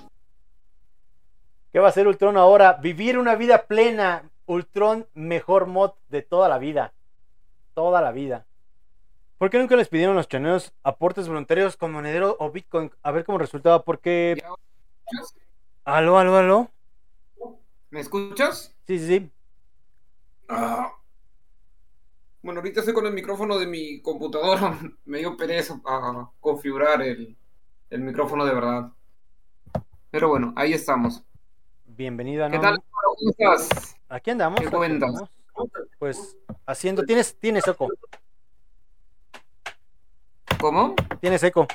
¿Qué va a hacer Ultron ahora? Vivir una vida plena. Ultron, mejor mod de toda la vida. Toda la vida. ¿Por qué nunca les pidieron los chaneros aportes voluntarios con Monedero o Bitcoin? A ver cómo resultaba, porque... ¿Aló, aló, aló? ¿Me escuchas? Sí, sí, sí. Ah. Bueno, ahorita estoy con el micrófono de mi computadora. Me dio pereza a configurar el, el micrófono de verdad. Pero bueno, ahí estamos. Bienvenido a ¿Qué tal? ¿Cómo estás? Aquí andamos. ¿Qué aquí cuentas? andamos. Pues haciendo... ¿Tienes, tienes eco? ¿Cómo? Tienes eco.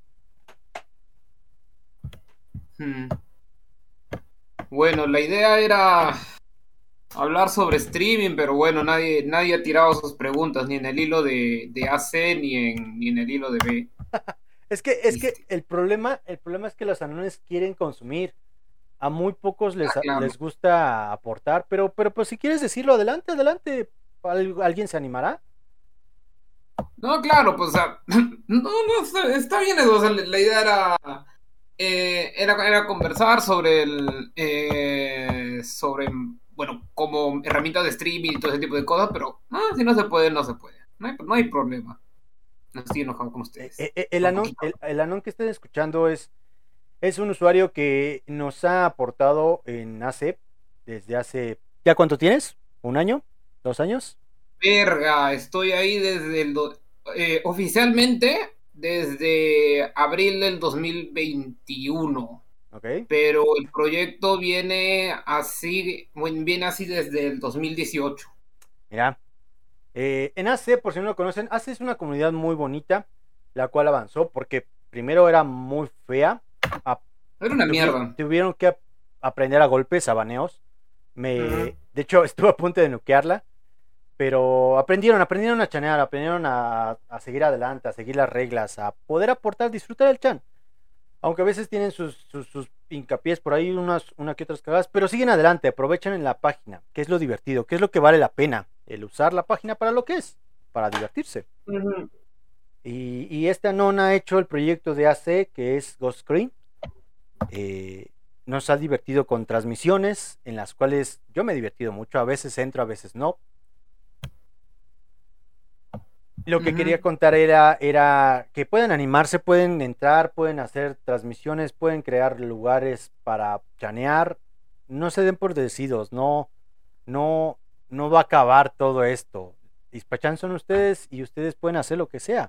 Hmm. Bueno, la idea era hablar sobre streaming, pero bueno, nadie, nadie ha tirado sus preguntas, ni en el hilo de, de A C, ni en, ni en el hilo de B. Es que, es que el problema, el problema es que los anones quieren consumir. A muy pocos les, Ah, claro. les gusta aportar, pero, pero pues si quieres decirlo, adelante, adelante. ¿Al- ¿Alguien se animará? No, claro, pues, o sea, no, no, está, está bien eso, o sea, la idea era, eh, era, era conversar sobre el, eh, sobre, bueno, como herramienta de streaming y todo ese tipo de cosas, pero, ah, si no se puede, no se puede, no hay, no hay problema, no estoy enojado con ustedes. Eh, eh, el, anón, el, el anón que estén escuchando es, es un usuario que nos ha aportado en A C desde hace... ¿Ya cuánto tienes? ¿Un año? ¿Dos años? Verga, estoy ahí desde el, do- eh, oficialmente, desde abril del dos mil veintiuno. Ok. Pero el proyecto viene así, bueno, viene así desde el dos mil dieciocho. Mira, eh, en A C, por si no lo conocen, A C es una comunidad muy bonita, la cual avanzó porque primero era muy fea. a- Era una tuvi- mierda. Tuvieron que ap- aprender a golpes, a baneos. Me, Ujú. De hecho, estuve a punto de nukearla, pero aprendieron, aprendieron a chanear, aprendieron a, a seguir adelante, a seguir las reglas, a poder aportar, disfrutar el chan. Aunque a veces tienen sus, sus, sus hincapiés por ahí, unas, una que otras cagadas, pero siguen adelante, aprovechan en la página, que es lo divertido, que es lo que vale la pena, el usar la página para lo que es, para divertirse. Ujú. Y, y este Anon ha hecho el proyecto de A C, que es Ghost Screen. Eh, nos ha divertido con transmisiones en las cuales yo me he divertido mucho. A veces entro, a veces no. Lo que uh-huh. quería contar era, era que pueden animarse, pueden entrar, pueden hacer transmisiones, pueden crear lugares para chanear. No se den por decididos, no, no, no va a acabar todo esto. Ispachan son ustedes y ustedes pueden hacer lo que sea.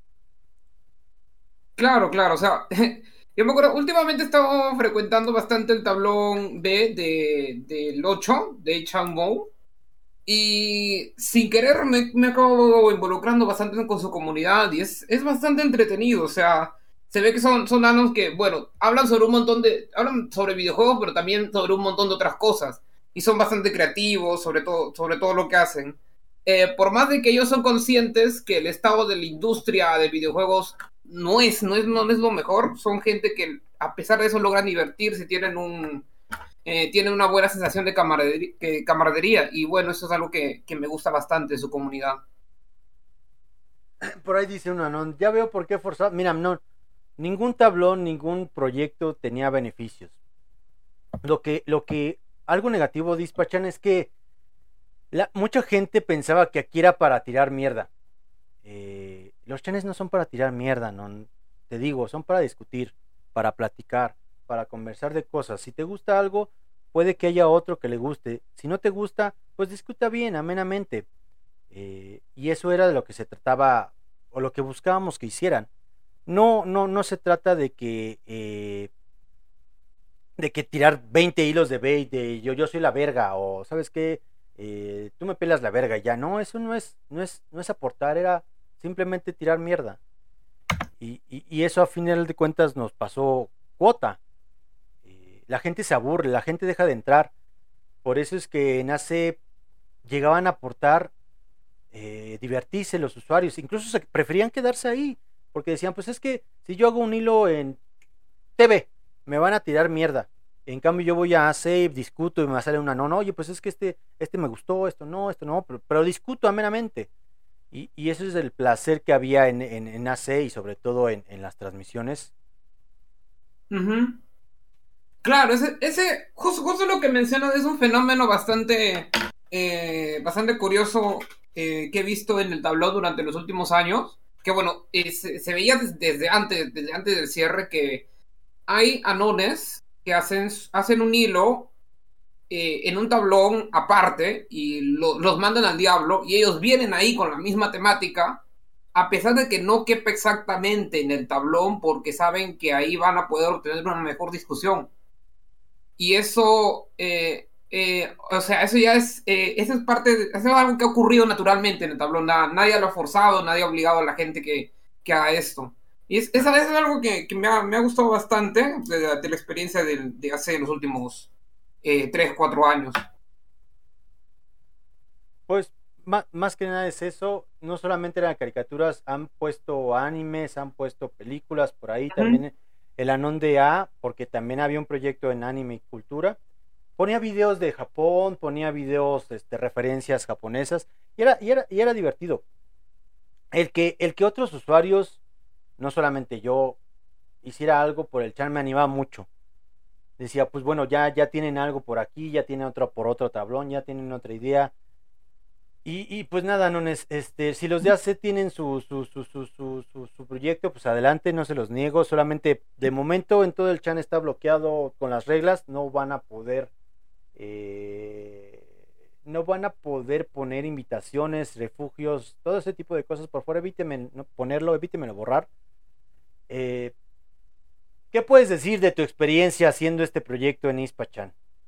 Claro, claro, o sea, yo me acuerdo, últimamente he estado frecuentando bastante el tablón B de, del ocho, de Changmou, y sin querer me, me acabo involucrando bastante con su comunidad, y es, es bastante entretenido, o sea, se ve que son, son nanos que, bueno, hablan sobre un montón de, hablan sobre videojuegos, pero también sobre un montón de otras cosas, y son bastante creativos sobre todo, sobre todo lo que hacen. Eh, por más de que ellos son conscientes que el estado de la industria de videojuegos no es, no es, no es lo mejor, son gente que a pesar de eso logran divertirse, tienen un eh, tienen una buena sensación de camaradería, que, camaradería y bueno, eso es algo que, que me gusta bastante de su comunidad. Por ahí dice uno, no, ya veo por qué forzar, mira, no, ningún tablón, ningún proyecto tenía beneficios. Lo que, lo que, algo negativo de Ispachan es que la, mucha gente pensaba que aquí era para tirar mierda. Eh, los chanes no son para tirar mierda, no, te digo, son para discutir, para platicar, para conversar de cosas. Si te gusta algo, puede que haya otro que le guste. Si no te gusta, pues discuta bien, amenamente. Eh, y eso era de lo que se trataba, o lo que buscábamos que hicieran. No, no, no se trata de que eh, de que tirar veinte hilos de bait, de yo, yo soy la verga, o sabes qué, eh, tú me pelas la verga, ya no, eso no es, no es, no es aportar, era simplemente tirar mierda. Y, y, y eso a final de cuentas nos pasó cuota. Eh, la gente se aburre, la gente deja de entrar. Por eso es que en A C llegaban a aportar, eh, divertirse los usuarios. Incluso se preferían quedarse ahí. Porque decían, pues es que si yo hago un hilo en T V, me van a tirar mierda. En cambio yo voy a A C, discuto y me sale una no, no, oye, pues es que este, este me gustó, esto no, esto no, pero, pero discuto amenamente. Y, y eso es el placer que había en, en, en A C y sobre todo en, en las transmisiones. Uh-huh. Claro, ese, ese justo, justo lo que mencionas es un fenómeno bastante, eh, bastante curioso eh, que he visto en el tablón durante los últimos años. Que bueno, eh, se, se veía desde, desde, antes, desde antes del cierre que hay anones que hacen, hacen un hilo Eh, en un tablón aparte y lo, los mandan al diablo y ellos vienen ahí con la misma temática a pesar de que no quepa exactamente en el tablón porque saben que ahí van a poder obtener una mejor discusión y eso eh, eh, o sea, eso ya es eh, eso es parte de, eso es algo que ha ocurrido naturalmente en el tablón, Nada, nadie lo ha forzado, nadie ha obligado a la gente que, que haga esto y es, es, es algo que, que me, ha, me ha gustado bastante de, de la experiencia de, de hace los últimos Eh, tres, cuatro años. Pues más, más que nada es eso, no solamente eran caricaturas, han puesto animes, han puesto películas por ahí, uh-huh. También el Anon de A, porque también había un proyecto en anime y cultura, ponía videos de Japón, ponía videos, este, referencias japonesas, y era, y era, y era divertido. El que, el que otros usuarios, no solamente yo, hiciera algo por el chat me animaba mucho. Decía, pues bueno, ya, ya tienen algo por aquí, ya tienen otro por otro tablón, ya tienen otra idea. Y, y pues nada, no es, este, si los de A C tienen su, su, su, su, su, su, su proyecto, pues adelante, no se los niego. Solamente de momento en todo el chat está bloqueado con las reglas, no van a poder, eh, no van a poder poner invitaciones, refugios, todo ese tipo de cosas por fuera. Evíteme no ponerlo, evítemelo borrar. Eh, ¿Qué puedes decir de tu experiencia haciendo este proyecto en Ispachan?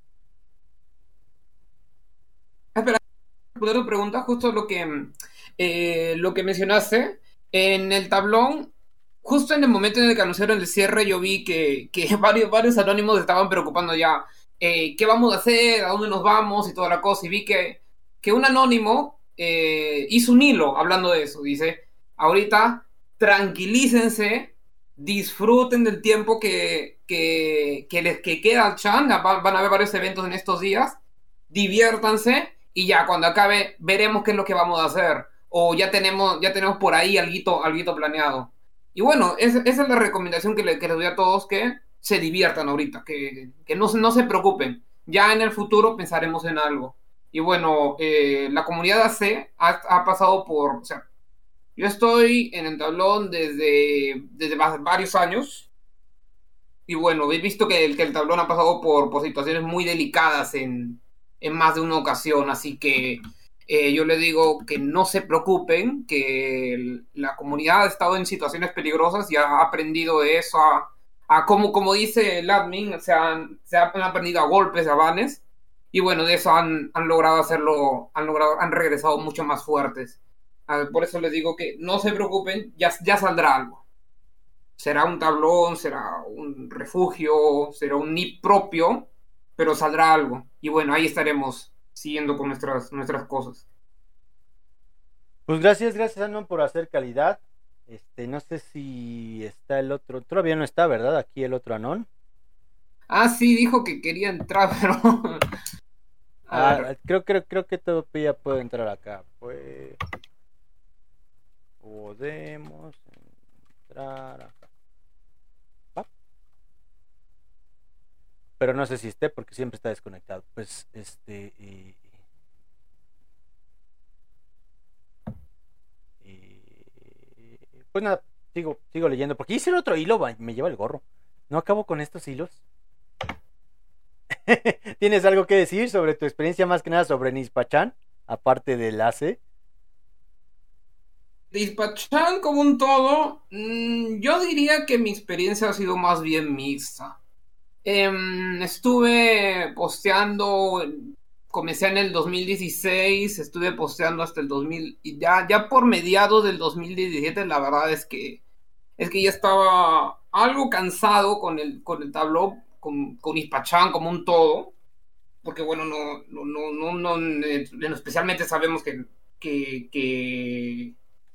Espera, poder pregunta justo lo que eh, lo que mencionaste en el tablón, justo en el momento en el que anunciaron el cierre, yo vi que, que varios, varios anónimos estaban preocupando ya eh, qué vamos a hacer, a dónde nos vamos y toda la cosa, y vi que, que un anónimo eh, hizo un hilo hablando de eso, dice, ahorita tranquilícense, disfruten del tiempo que, que, que les que queda al chan, van a haber varios eventos en estos días, diviértanse y ya cuando acabe veremos qué es lo que vamos a hacer. o ya tenemos, ya tenemos por ahí alguito, alguito planeado. Y bueno, es, esa es la recomendación que, le, que les doy a todos, que se diviertan ahorita, que, que no, no se preocupen. Ya en el futuro pensaremos en algo. Y bueno, eh, la comunidad A C ha, ha pasado por, o sea, yo estoy en el tablón desde, desde varios años. Y bueno, he visto que el, que el tablón ha pasado por, por situaciones muy delicadas en, en más de una ocasión. Así que eh, yo les digo que no se preocupen, que el, la comunidad ha estado en situaciones peligrosas y ha aprendido de eso, a, a como, como dice el admin, se han, se han aprendido a golpes, a banes. Y bueno, de eso han, han logrado hacerlo, han logrado, han regresado mucho más fuertes. Por eso les digo que no se preocupen, ya, ya saldrá algo. Será un tablón, será un refugio, será un N I P propio, pero saldrá algo. Y bueno, ahí estaremos siguiendo con nuestras, nuestras cosas. Pues gracias, gracias Anon por hacer calidad. Este, no sé si está el otro, todavía no está, ¿verdad? Aquí el otro Anon. Ah, sí, dijo que quería entrar, pero... ah, creo, creo, creo que todavía puede entrar acá. Pues... podemos entrar acá. ¿Va? Pero no sé si esté porque siempre está desconectado. Pues este y, y, pues nada, sigo, sigo leyendo porque hice el otro hilo, me lleva el gorro. No acabo con estos hilos. ¿Tienes algo que decir sobre tu experiencia, más que nada sobre Nispachan, aparte del A C? Nispachan como un todo, mmm, yo diría que mi experiencia ha sido más bien mixta. Eh, estuve posteando, comencé en el dos mil dieciséis, estuve posteando hasta el dos mil, y ya, ya por mediados del dos mil diecisiete, la verdad es que es que ya estaba algo cansado con el, con el tablón, con, con Nispachan como un todo, porque bueno, no, no, no, no, no eh, especialmente sabemos que, que, que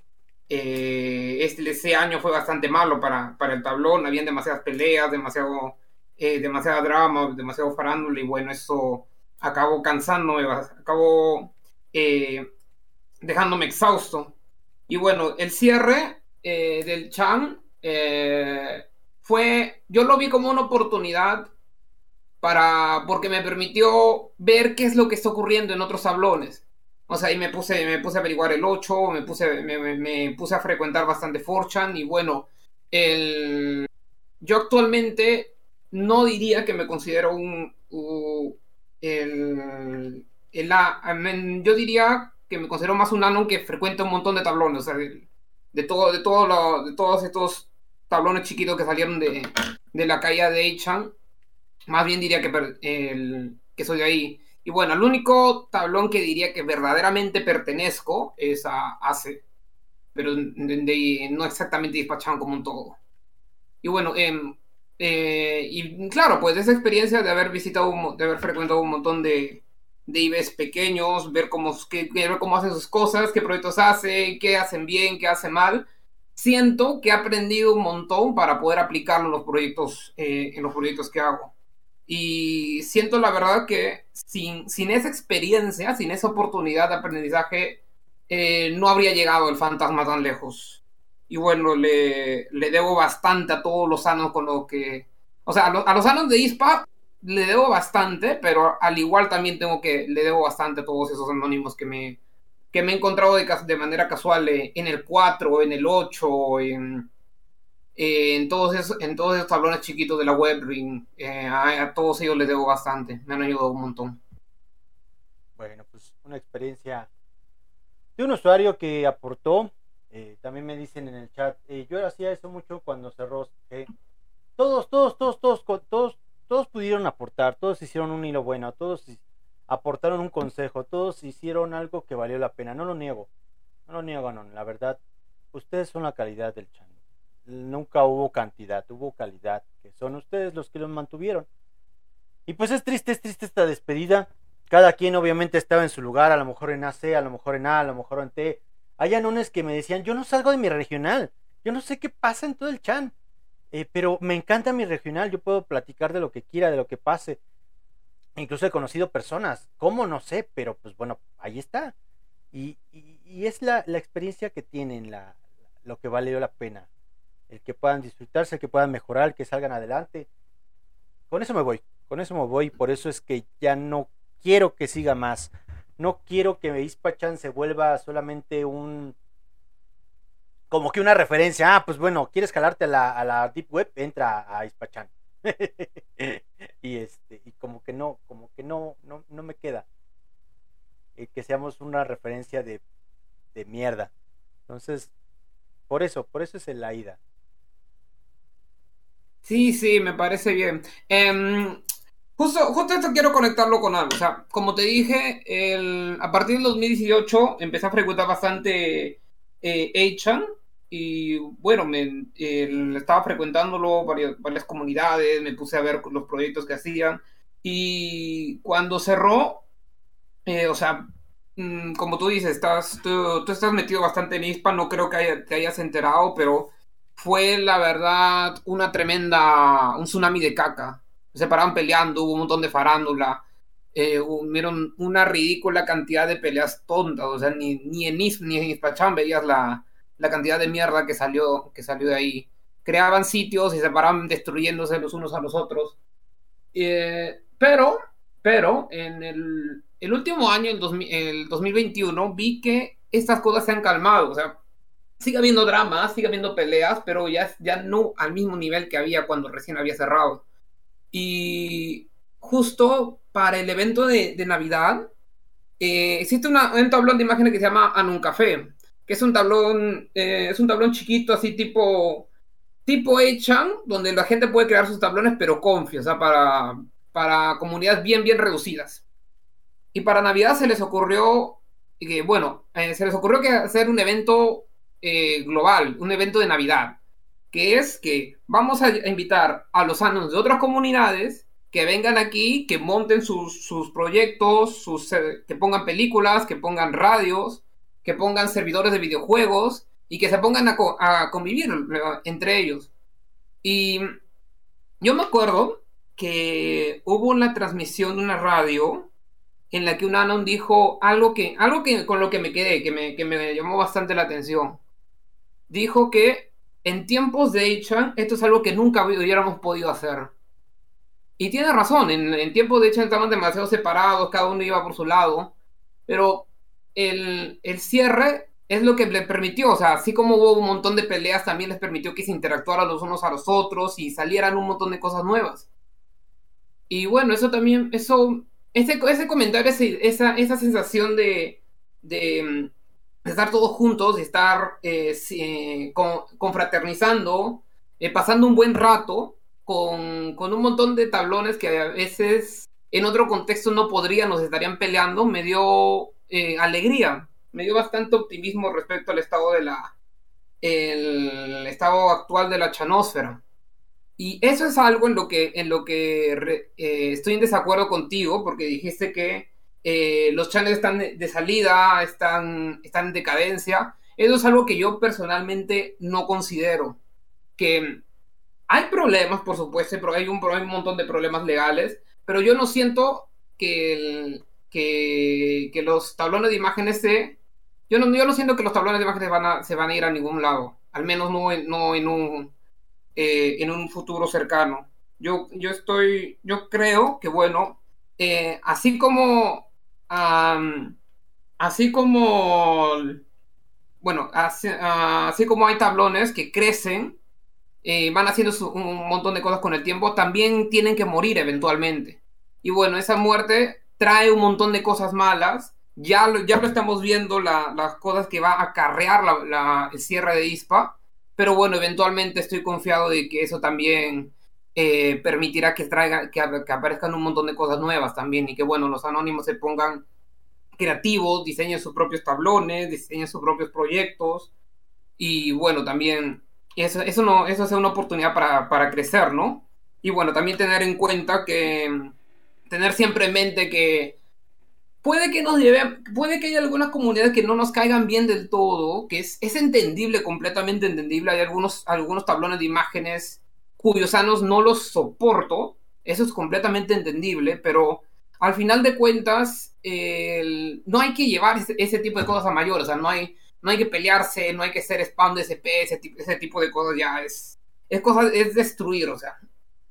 eh, este, ese año fue bastante malo para, para el tablón, habían demasiadas peleas, demasiado, eh, demasiada drama, demasiado farándula, y bueno, eso acabó cansándome, acabó eh, dejándome exhausto. Y bueno, el cierre eh, del Chan eh, fue, yo lo vi como una oportunidad para, porque me permitió ver qué es lo que está ocurriendo en otros tablones. O sea, y me puse, me puse a averiguar el ocho, me puse, me, me, me puse a frecuentar bastante four chan, y bueno, el, yo actualmente no diría que me considero un, un el, el, el, yo diría que me considero más un Anon que frecuenta un montón de tablones, o sea, de, de, todo, de, todo lo, de todos estos tablones chiquitos que salieron de, de la caída de eight chan, más bien diría que, el, que soy de ahí. Y bueno, el único tablón que diría que verdaderamente pertenezco es a A C, pero de, de, no exactamente Nispachan como un todo. Y bueno, eh, eh, y claro, pues esa experiencia de haber visitado, un, de haber frecuentado un montón de, de I Bs pequeños, ver cómo, que, ver cómo hacen sus cosas, qué proyectos hacen, qué hacen bien, qué hacen mal, siento que he aprendido un montón para poder aplicarlo en los proyectos, eh, en los proyectos que hago. Y siento la verdad que sin, sin esa experiencia, sin esa oportunidad de aprendizaje, eh, no habría llegado el fantasma tan lejos. Y bueno, le, le debo bastante a todos los Anos con lo que... O sea, a, lo, a los Anos de I S P A le debo bastante, pero al igual también tengo que... Le debo bastante a todos esos anónimos que me, que me he encontrado de, de manera casual en el cuatro, en el ocho, en... Eh, en, todos esos, en todos esos tablones chiquitos de la WebRing, eh, a, a todos ellos les debo bastante, me han ayudado un montón. Bueno, pues una experiencia de un usuario que aportó, eh, también me dicen en el chat, eh, yo hacía eso mucho cuando cerró, eh, todos, todos, todos, todos, todos, todos pudieron aportar, todos hicieron un hilo bueno, todos aportaron un consejo, todos hicieron algo que valió la pena, no lo niego, no lo niego, no, la verdad, ustedes son la calidad del channel. Nunca hubo cantidad, hubo calidad, que son ustedes los que los mantuvieron. Y pues es triste, es triste esta despedida. Cada quien obviamente estaba en su lugar, a lo mejor en A C, a lo mejor en A, a lo mejor en T. Hay anones que me decían, yo no salgo de mi regional, yo no sé qué pasa en todo el chan, eh, pero me encanta mi regional, yo puedo platicar de lo que quiera, de lo que pase. Incluso he conocido personas, ¿cómo? No sé, pero pues bueno, ahí está. Y, y, y es la, la experiencia que tienen, la, lo que valió la pena. El que puedan disfrutarse, el que puedan mejorar, el que salgan adelante. Con eso me voy, con eso me voy. Por eso es que ya no quiero que siga más. No quiero que Ispachan se vuelva solamente un... como que una referencia. Ah, pues bueno, ¿quieres jalarte a la, a la Deep Web? Entra a Ispachan. y este, y como que no, como que no, no, no me queda. Eh, que seamos una referencia de, de mierda. Entonces, por eso, por eso es el AIDA. Sí, sí, me parece bien. Em, justo, justo esto quiero conectarlo con algo. O sea, como te dije, el, a partir del dos mil dieciocho empecé a frecuentar bastante eh, eight chan. Y bueno, me el, estaba frecuentándolo, varias, varias comunidades, me puse a ver los proyectos que hacían. Y cuando cerró, eh, o sea, mm, como tú dices, estás, tú, tú estás metido bastante en ISPA, no creo que haya- te hayas enterado, pero fue la verdad una tremenda, un tsunami de caca. Se paraban peleando, hubo un montón de farándula, eh, hubieron una ridícula cantidad de peleas tontas, o sea, ni, ni en ISP ni en Ispachán veías la, la cantidad de mierda que salió, que salió de ahí. Creaban sitios y se paraban destruyéndose los unos a los otros. Eh, pero, pero en el, el último año, el, dos mil, el dos mil veintiuno, vi que estas cosas se han calmado. O sea, sigue habiendo dramas, sigue habiendo peleas, pero ya, ya no al mismo nivel que había cuando recién había cerrado. Y justo para el evento de, de Navidad, eh, existe una, un tablón de imágenes que se llama Anuncafé, que es un tablón, eh, es un tablón chiquito, así tipo tipo eight chan, donde la gente puede crear sus tablones, pero confi, o sea, para, para comunidades bien, bien reducidas. Y para Navidad se les ocurrió, que, bueno, eh, se les ocurrió que hacer un evento eh, global, un evento de Navidad, que es que vamos a, a invitar a los anos de otras comunidades que vengan aquí, que monten sus, sus proyectos, sus, eh, que pongan películas, que pongan radios, que pongan servidores de videojuegos y que se pongan a, co a convivir eh, entre ellos. Y yo me acuerdo que hubo una transmisión de una radio en la que un Anon dijo algo que, algo que con lo que me quedé, que me, que me llamó bastante la atención. Dijo que en tiempos de eight chan esto es algo que nunca hubiéramos podido hacer. Y tiene razón, en, en tiempos de eight chan estaban demasiado separados, cada uno iba por su lado, pero el, el cierre es lo que le permitió, o sea, así como hubo un montón de peleas, también les permitió que se interactuaran los unos a los otros y salieran un montón de cosas nuevas. Y bueno, eso también, eso, ese, ese comentario, ese, esa, esa sensación de, de, de estar todos juntos, de estar eh, eh, con, confraternizando, eh, pasando un buen rato con, con un montón de tablones que a veces en otro contexto no podrían, nos estarían peleando, me dio eh, alegría, me dio bastante optimismo respecto al estado de la, el estado actual de la chanósfera. Y eso es algo en lo que, en lo que re, eh, estoy en desacuerdo contigo, porque dijiste que eh, los channels están de, de salida, están, están en decadencia. Eso es algo que yo personalmente no considero. Que hay problemas, por supuesto, pero hay un, hay un montón de problemas legales, pero yo no siento que, el, que, que los tablones de imágenes se... Yo no, yo no siento que los tablones de imágenes van a, se van a ir a ningún lado, al menos no en, no en un... Eh, en un futuro cercano. Yo, yo estoy, yo creo que bueno, eh, así como, um, así como, bueno, así, uh, así como hay tablones que crecen, eh, van haciendo su, un montón de cosas con el tiempo, también tienen que morir eventualmente. Y bueno, esa muerte trae un montón de cosas malas. Ya lo, ya lo estamos viendo, la, las cosas que va a acarrear la, la, el cierre de ISPA. Pero bueno, eventualmente estoy confiado de que eso también eh, permitirá que, traiga, que, que aparezcan un montón de cosas nuevas también y que bueno, los anónimos se pongan creativos, diseñen sus propios tablones, diseñen sus propios proyectos y bueno, también eso, eso, no, eso es una oportunidad para, para crecer, ¿no? Y bueno, también tener en cuenta que, tener siempre en mente que puede que nos lleve, puede que haya algunas comunidades que no nos caigan bien del todo, que es, es entendible, completamente entendible. Hay algunos, algunos tablones de imágenes cuyos anos no los soporto, eso es completamente entendible, pero al final de cuentas, el- no hay que llevar ese, ese tipo de cosas a mayores, o sea, no hay, no hay que pelearse, no hay que ser spam de S P, ese, tipo- ese tipo de cosas ya es, es cosa, es destruir, o sea.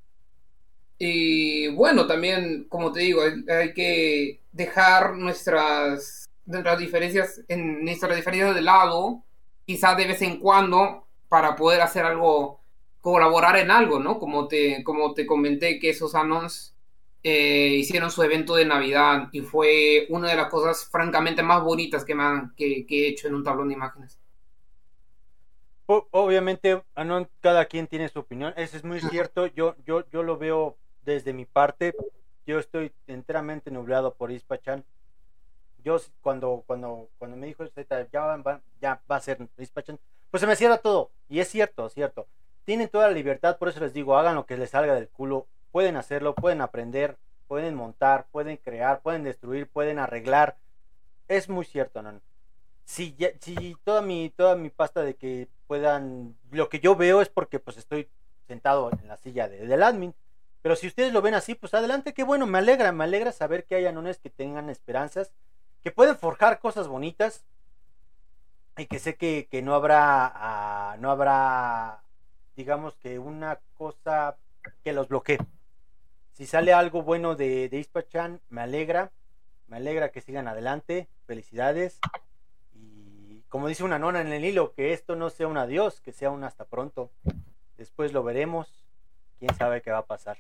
Y bueno, también, como te digo, hay, hay que dejar nuestras, nuestras diferencias, en nuestras diferencias de lado, quizás de vez en cuando, para poder hacer algo, colaborar en algo, ¿no? Como te, como te comenté que esos Anons eh, hicieron su evento de Navidad y fue una de las cosas francamente más bonitas que, me han, que, que he hecho en un tablón de imágenes. O- Obviamente, Anon, cada quien tiene su opinión. Eso es muy cierto. Yo, yo, yo lo veo desde mi parte. Yo estoy enteramente nublado por Ispachan. Yo s- cuando, cuando, cuando me dijo "Zeta, ya va, ya va a ser Ispachan", pues se me cierra todo. Y es cierto, es cierto. Tienen toda la libertad, por eso les digo, hagan lo que les salga del culo. Pueden hacerlo, pueden aprender, pueden montar, pueden crear, pueden destruir, pueden arreglar. Es muy cierto, Anon. Si, ya- si toda mi, toda mi pasta de que puedan, lo que yo veo es porque pues estoy sentado en la silla de, del admin, pero si ustedes lo ven así, pues adelante, qué bueno, me alegra, me alegra saber que hay anones que tengan esperanzas, que pueden forjar cosas bonitas y que sé que, que no habrá, ah, no habrá, digamos que una cosa que los bloquee. Si sale algo bueno de, de Ispachan, me alegra, me alegra que sigan adelante, felicidades. Y como dice una nona en el hilo, que esto no sea un adiós, que sea un hasta pronto. Después lo veremos. Quién sabe qué va a pasar.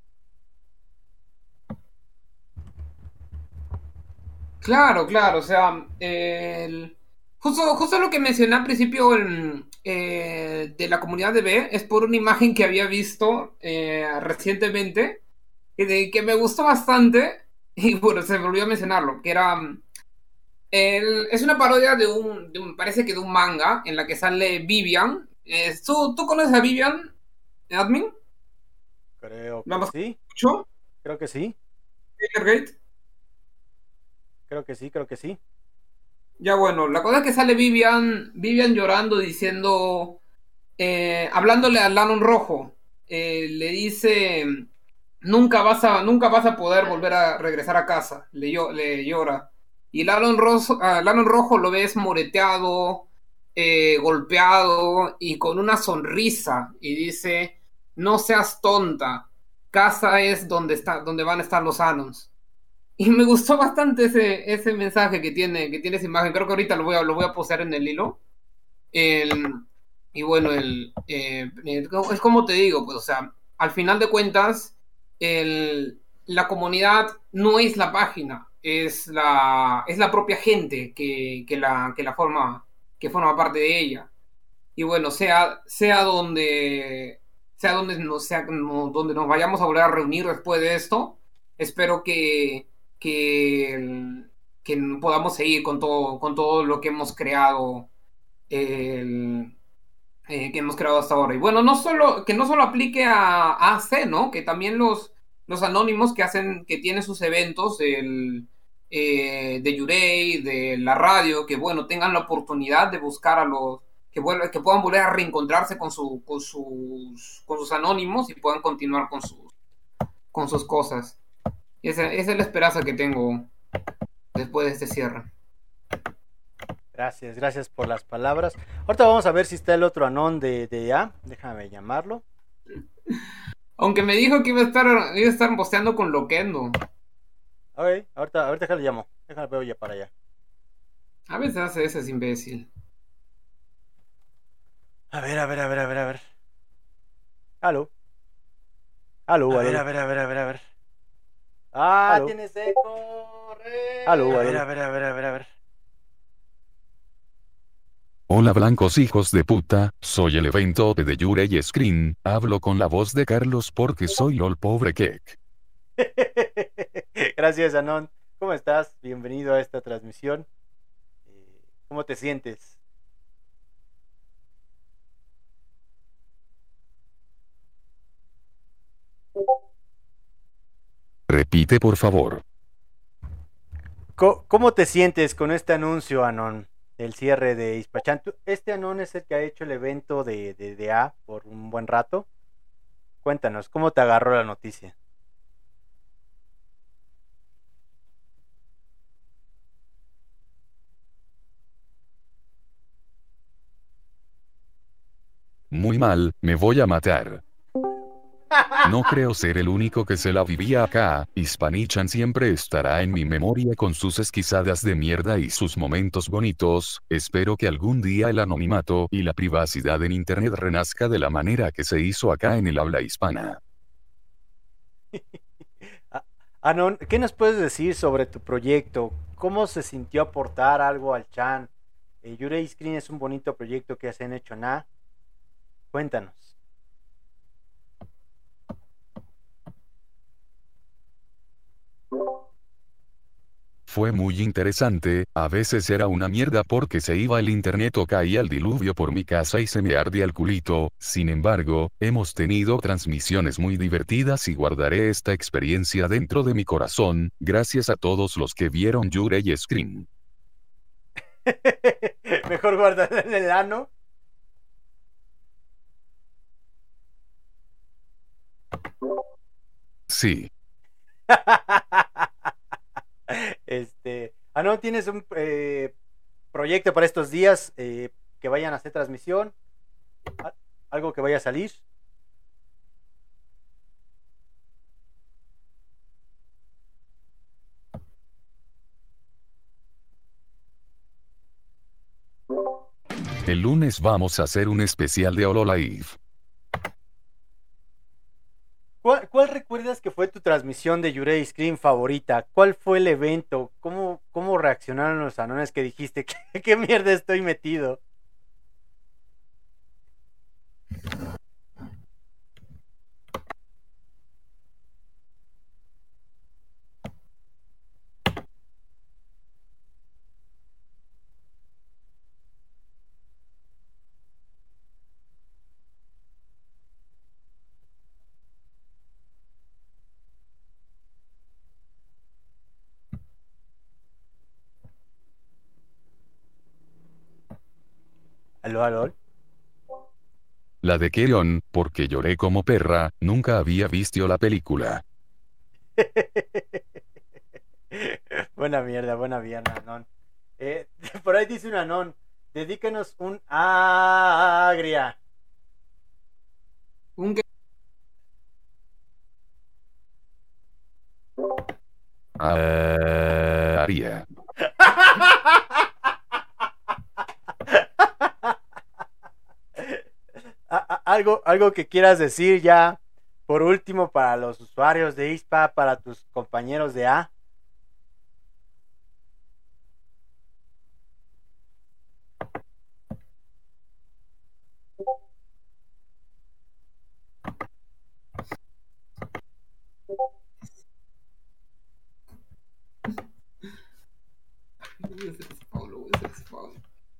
Claro, claro, o sea, el- justo, justo lo que mencioné al principio el, eh, de la comunidad de B es por una imagen que había visto eh, recientemente y de, que me gustó bastante y bueno, se me olvidó mencionarlo, que era, mm, el- es una parodia de un, de un- parece que de un manga en la que sale Vivian. Eh, ¿tú, tú conoces a Vivian, admin? Creo ¿La que has sí, escuchado? creo que sí, Gate. creo que sí, creo que sí. Ya bueno, la cosa es que sale Vivian, Vivian llorando diciendo, eh, hablándole al Lanón Rojo, eh, le dice, nunca vas a, nunca vas a poder volver a regresar a casa, le, llo- le llora. Y el Lanón Rojo, Rojo lo ves moreteado, eh, golpeado y con una sonrisa y dice, no seas tonta, casa es donde, está, donde van a estar los Anons. Y me gustó bastante ese, ese mensaje que tiene, que tiene esa imagen. Creo que ahorita lo voy a, lo voy a postear en el hilo. El, y bueno, el, eh, eh, es como te digo, pues, o sea, al final de cuentas, el, la comunidad no es la página, es la, es la propia gente que, que, la, que la forma, que forma parte de ella. Y bueno, sea, sea donde, sea donde nos, sea no- donde nos vayamos a volver a reunir después de esto, espero que, que, que podamos seguir con todo, con todo lo que hemos creado el, eh, que hemos creado hasta ahora. Y bueno, no solo, que no solo aplique a, a A C, ¿no? Que también los, los anónimos que hacen, que tienen sus eventos, el, eh, de Yurei, de la radio, que bueno, tengan la oportunidad de buscar a los, que, vuelva, que puedan volver a reencontrarse con, su, con, sus, con sus anónimos y puedan continuar con sus, con sus cosas. Y esa, esa es la esperanza que tengo después de este cierre. Gracias, gracias por las palabras. Ahorita vamos a ver si está el otro Anon de, de A. Déjame llamarlo. Aunque me dijo que iba a estar, iba a estar posteando con Loquendo. Ok, ahorita, ahorita déjale llamo. Déjame veo ya para allá. A veces hace ese imbécil. A ver, a ver, a ver, a ver, a ver. Aló. Aló, A aló. ver, a ver, a ver, a ver, a ver. Ah, Aló. tienes eco. Re. Aló, A a ver, ver, a a ver. ver, a ver, a ver, a ver. Hola blancos hijos de puta, soy el evento de Yurei Screen, hablo con la voz de Carlos porque soy lol pobre kek. Gracias, Anon. ¿Cómo estás? Bienvenido a esta transmisión. Eh, ¿Cómo te sientes? Repite por favor. Co- ¿Cómo te sientes con este anuncio, Anon? El cierre de Ispachan. Tú- Este Anon es el que ha hecho el evento de, de, de A por un buen rato. Cuéntanos, ¿cómo te agarró la noticia? mal, me voy a matar. No creo ser el único que se la vivía acá, Hispanichan siempre estará en mi memoria con sus esquizadas de mierda y sus momentos bonitos, espero que algún día el anonimato y la privacidad en internet renazca de la manera que se hizo acá en el habla hispana. Ah, Anon, ¿qué nos puedes decir sobre tu proyecto? ¿Cómo se sintió aportar algo al Chan? Eh, Yurei Screen es un bonito proyecto que se han hecho na. Cuéntanos. Fue muy interesante, a veces era una mierda porque se iba el internet o caía el diluvio por mi casa y se me ardía el culito, sin embargo, hemos tenido transmisiones muy divertidas y guardaré esta experiencia dentro de mi corazón, gracias a todos los que vieron Yurei Screen. Mejor guardarla en el ano. Sí. Este, ah, no, tienes un eh, proyecto para estos días eh, que vayan a hacer transmisión, ¿Al- algo que vaya a salir. El lunes vamos a hacer un especial de Hololive. ¿Cuál, cuál recuerdas que fue tu transmisión de Yurei Screen favorita? ¿Cuál fue el evento? ¿Cómo, cómo reaccionaron los anones que dijiste? ¿Qué, qué mierda estoy metido? ¿Aló, aló? La de Keron, porque lloré como perra, nunca había visto la película. Buena mierda, buena mierda, Anon. Eh, por ahí dice un Anon, dedícanos un agria. Un que- Ah, Aria. A- a- algo, algo que quieras decir ya, por último, para los usuarios de I S P A, para tus compañeros de A. Voy a hacer spawn, lo voy a hacer spawn.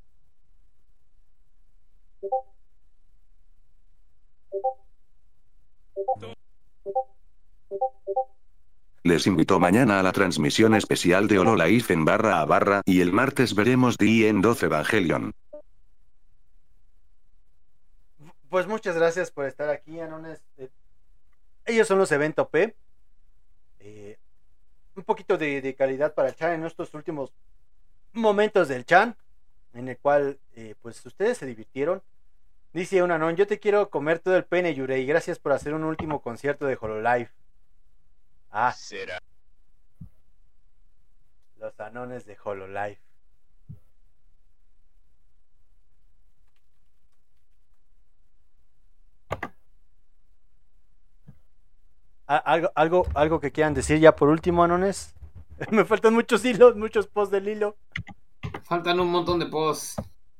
Les invito mañana a la transmisión especial de Hololive en barra a barra y el martes veremos The End of Evangelion. Pues muchas gracias por estar aquí, Anones. Eh, ellos son los Evento P. Eh, un poquito de, de calidad para el Chan en estos últimos momentos del Chan, en el cual eh, pues ustedes se divirtieron. Dice un Anon, yo te quiero comer todo el pene, Yurei. Gracias por hacer un último concierto de Hololive. Ah, Será. los Anones de Hololive. A- Algo, algo, algo que quieran decir ya por último, Anones. Me faltan muchos hilos, muchos posts del hilo. Faltan un montón de posts.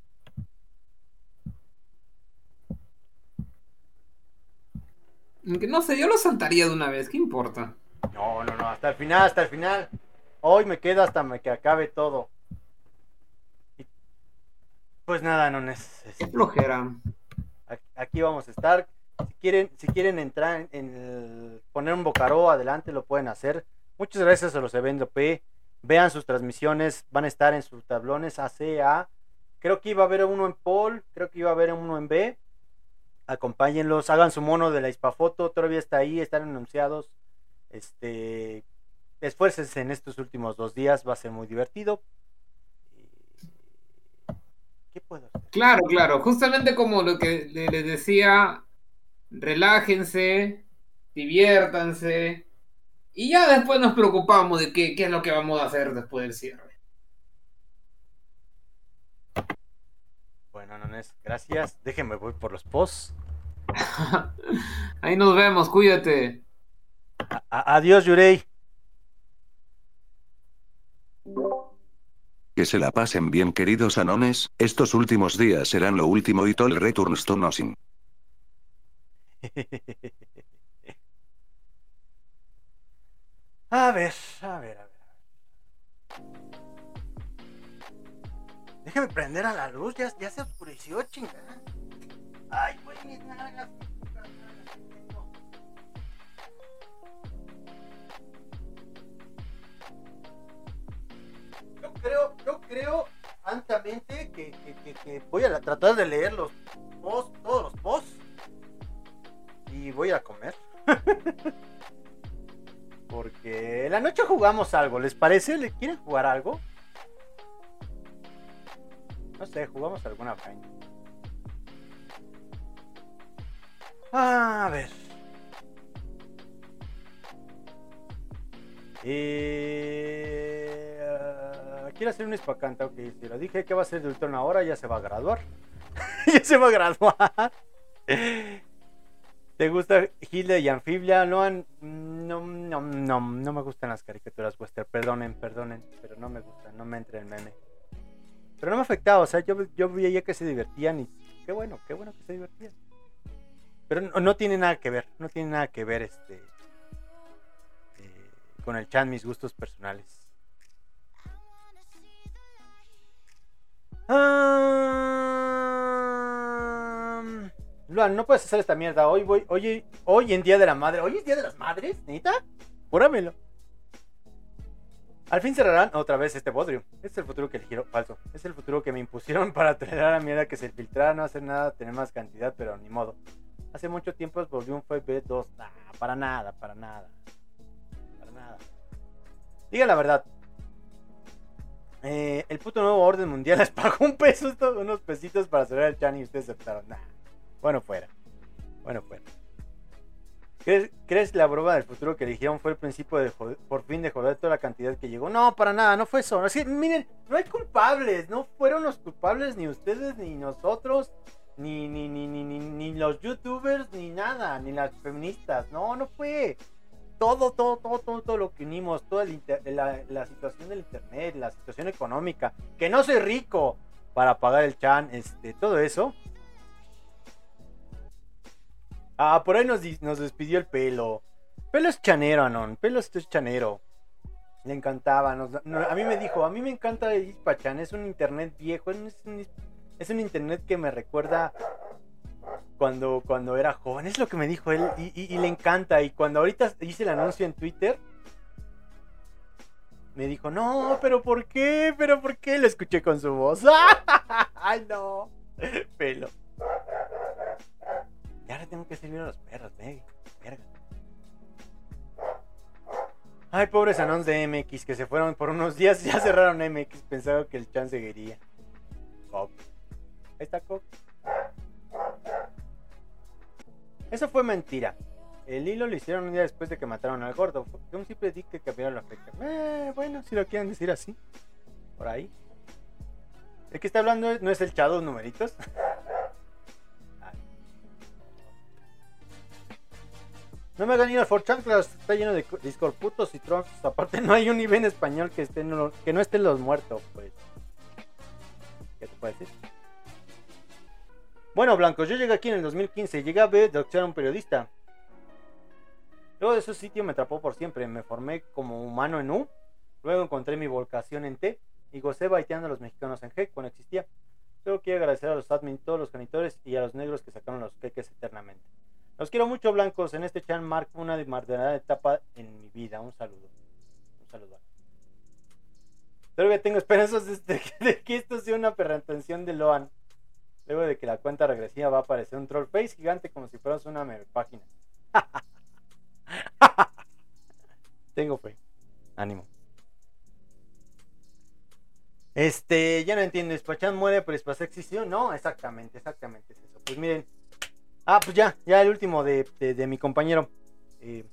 Aunque no sé, yo lo saltaría de una vez, ¿qué importa? No, no, no, hasta el final, hasta el final. Hoy me quedo hasta me- que acabe todo. Y, pues nada, Anones. Qué este, flojera. Aquí- aquí vamos a estar. Si quieren, si quieren entrar en el, poner un bocaró adelante, lo pueden hacer. Muchas gracias a los Evento P. Vean sus transmisiones, van a estar en sus tablones A C A. Creo que iba a haber uno en Pol, creo que iba a haber uno en B. Acompáñenlos, hagan su mono de la Hispafoto, todavía está ahí, están anunciados. Este, esfuércense en estos últimos dos días, va a ser muy divertido. ¿Qué puedo hacer? Claro, claro, justamente como lo que le- les decía, relájense, diviértanse, y ya después nos preocupamos de qué, qué es lo que vamos a hacer después del cierre. Bueno, nones, gracias. Déjenme, voy por los posts. Ahí nos vemos, cuídate. A- a- adiós, Yurei. Que se la pasen bien, queridos anones, estos últimos días serán lo último y Tol returns to nothing. A ver, a ver, a ver. Déjame prender a la luz, ya, ya se oscureció, chingada. Ay, güey, mis nalgas. Yo creo, yo creo altamente que, que, que, que voy a la- tratar de leer los posts, todos los posts. Y voy a comer. Porque la noche jugamos algo, ¿les parece? ¿Le quieren jugar algo? No sé, jugamos alguna vaina. A ver. Eh, uh, quiero hacer un espacanta, ok. Si lo dije que va a ser de Ultron ahora, ya se va a graduar. Ya se va a graduar. ¿Te gusta Hilda y Anfibia? No, no, no, no, no me gustan las caricaturas western. Perdonen, perdonen, pero no me gustan, no me entra el meme. Pero no me ha afectado, o sea, yo, yo veía que se divertían y qué bueno, qué bueno que se divertían. Pero no, no tiene nada que ver, no tiene nada que ver este eh, con el chan, mis gustos personales. Ah, Luan, no puedes hacer esta mierda. Hoy voy, hoy, hoy en Día de la Madre. ¿Hoy es Día de las Madres? ¿Neta? Júramelo. Al fin cerrarán otra vez este bodrio. Este es el futuro que eligieron. Falso. Es el futuro que me impusieron para tolerar a mierda que se filtrara, no hacer nada, tener más cantidad, pero ni modo. Hace mucho tiempo volvió un F B dos. Nah, para nada, para nada. Para nada. Diga la verdad. Eh, el puto nuevo orden mundial les pagó un peso, estos, unos pesitos para cerrar el chan y ustedes aceptaron. Nah. Bueno, fuera. Bueno, fuera. ¿Crees, ¿Crees la broma del futuro que eligieron fue el principio de joder, por fin de joder toda la cantidad que llegó? No, para nada, no fue eso. Así, miren, no hay culpables, no fueron los culpables ni ustedes, ni nosotros, ni, ni, ni, ni, ni, ni los youtubers, ni nada, ni las feministas. No, no fue. Todo, todo, todo, todo, todo lo que unimos, toda el inter, la, la situación del internet, la situación económica, que no soy rico para pagar el chan, este, todo eso. Ah, por ahí nos, nos despidió el Pelo. Pelo es chanero, Anon. Pelo es chanero. Le encantaba. Nos, no, a mí me dijo, a mí me encanta Ispachan. Es un internet viejo. Es un, es un internet que me recuerda cuando, cuando era joven. Es lo que me dijo él. Y, y, y le encanta. Y cuando ahorita hice el anuncio en Twitter, me dijo, no, pero ¿por qué? ¿Pero por qué? Lo escuché con su voz. Ay, no. Pelo. Y ahora tengo que servir a los perros, eh. Verga. Ay, pobres anons de M X que se fueron por unos días y ya cerraron M X. Pensaba que el chan seguiría. Cop. Ahí está Cop. Eso fue mentira. El hilo lo hicieron un día después de que mataron al gordo. Fue un simple dick que cambiaron la fecha. Eh, bueno, si lo quieren decir así. Por ahí. El que está hablando no es el Shadow numeritos. No me hagan ir al cuatro chan, claro, está lleno de Discord putos y trolls. Aparte no hay un I B en español que, esté, no, que no estén los muertos, pues. ¿Qué te puedo decir? Bueno, blancos, yo llegué aquí en el dos mil quince. Llegué a ver doxear a un periodista. Luego de ese sitio me atrapó por siempre. Me formé como humano en U. Luego encontré mi vocación en T. Y gocé baiteando a los mexicanos en G cuando existía. Solo quiero agradecer a los admin, todos los genitores y a los negros que sacaron los queques eternamente. Los quiero mucho, blancos. En este chan marca una demarcada etapa en mi vida. Un saludo. Un saludo. Todavía tengo esperanzas de, de que esto sea una perretención de Loan. Luego de que la cuenta regresiva va a aparecer un troll face gigante como si fueras una meme página. Tengo fe. Ánimo. Este, ya no entiendo, Spachan muere, pero Spachan existió. No, exactamente, exactamente es eso. Pues miren. Ah, pues ya, ya el último de, de, de mi compañero. Eh,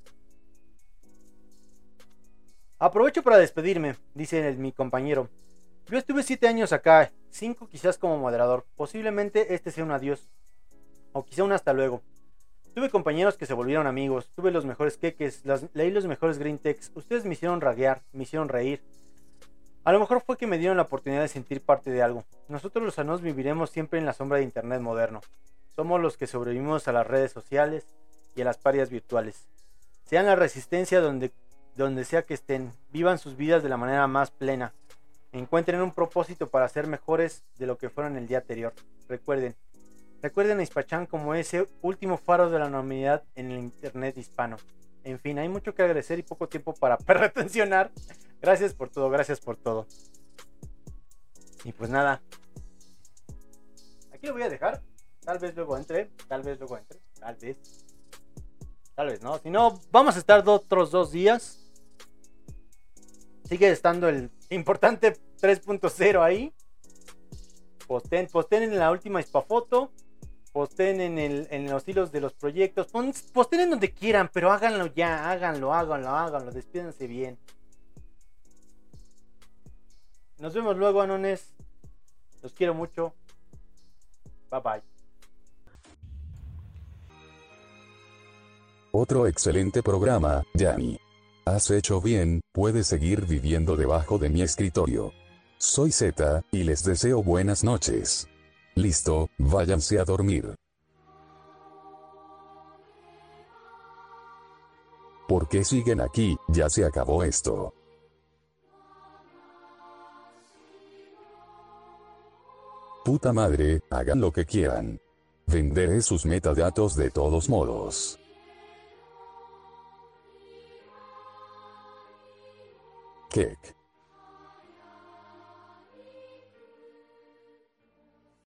aprovecho para despedirme, dice el, mi compañero. Yo estuve siete años acá, cinco quizás como moderador. Posiblemente este sea un adiós. O quizá un hasta luego. Tuve compañeros que se volvieron amigos. Tuve los mejores queques. Las, leí los mejores green techs. Ustedes me hicieron raguear, me hicieron reír. A lo mejor fue que me dieron la oportunidad de sentir parte de algo. Nosotros los sanos viviremos siempre en la sombra de internet moderno. Somos los que sobrevivimos a las redes sociales y a las parias virtuales. Sean la resistencia donde, donde sea que estén. Vivan sus vidas de la manera más plena. Encuentren un propósito para ser mejores de lo que fueron el día anterior. Recuerden. Recuerden a Spachan como ese último faro de la normalidad en el internet hispano. En fin, hay mucho que agradecer y poco tiempo para retencionar. Gracias por todo, gracias por todo. Y pues nada. Aquí lo voy a dejar. Tal vez luego entre, tal vez luego entre, tal vez. Tal vez no. Si no, vamos a estar do- otros dos días. Sigue estando el importante tres punto cero ahí. Posten, posten en la última Hispafoto. Posten en, el, en los hilos de los proyectos. Posten en donde quieran, pero háganlo ya. Háganlo, háganlo, háganlo. Despídense bien. Nos vemos luego, anones. Los quiero mucho. Bye bye. Otro excelente programa, Yanni. Has hecho bien, puedes seguir viviendo debajo de mi escritorio. Soy Z, y les deseo buenas noches. Listo, váyanse a dormir. ¿Por qué siguen aquí? Ya se acabó esto. Puta madre, hagan lo que quieran. Venderé sus metadatos de todos modos. Kek.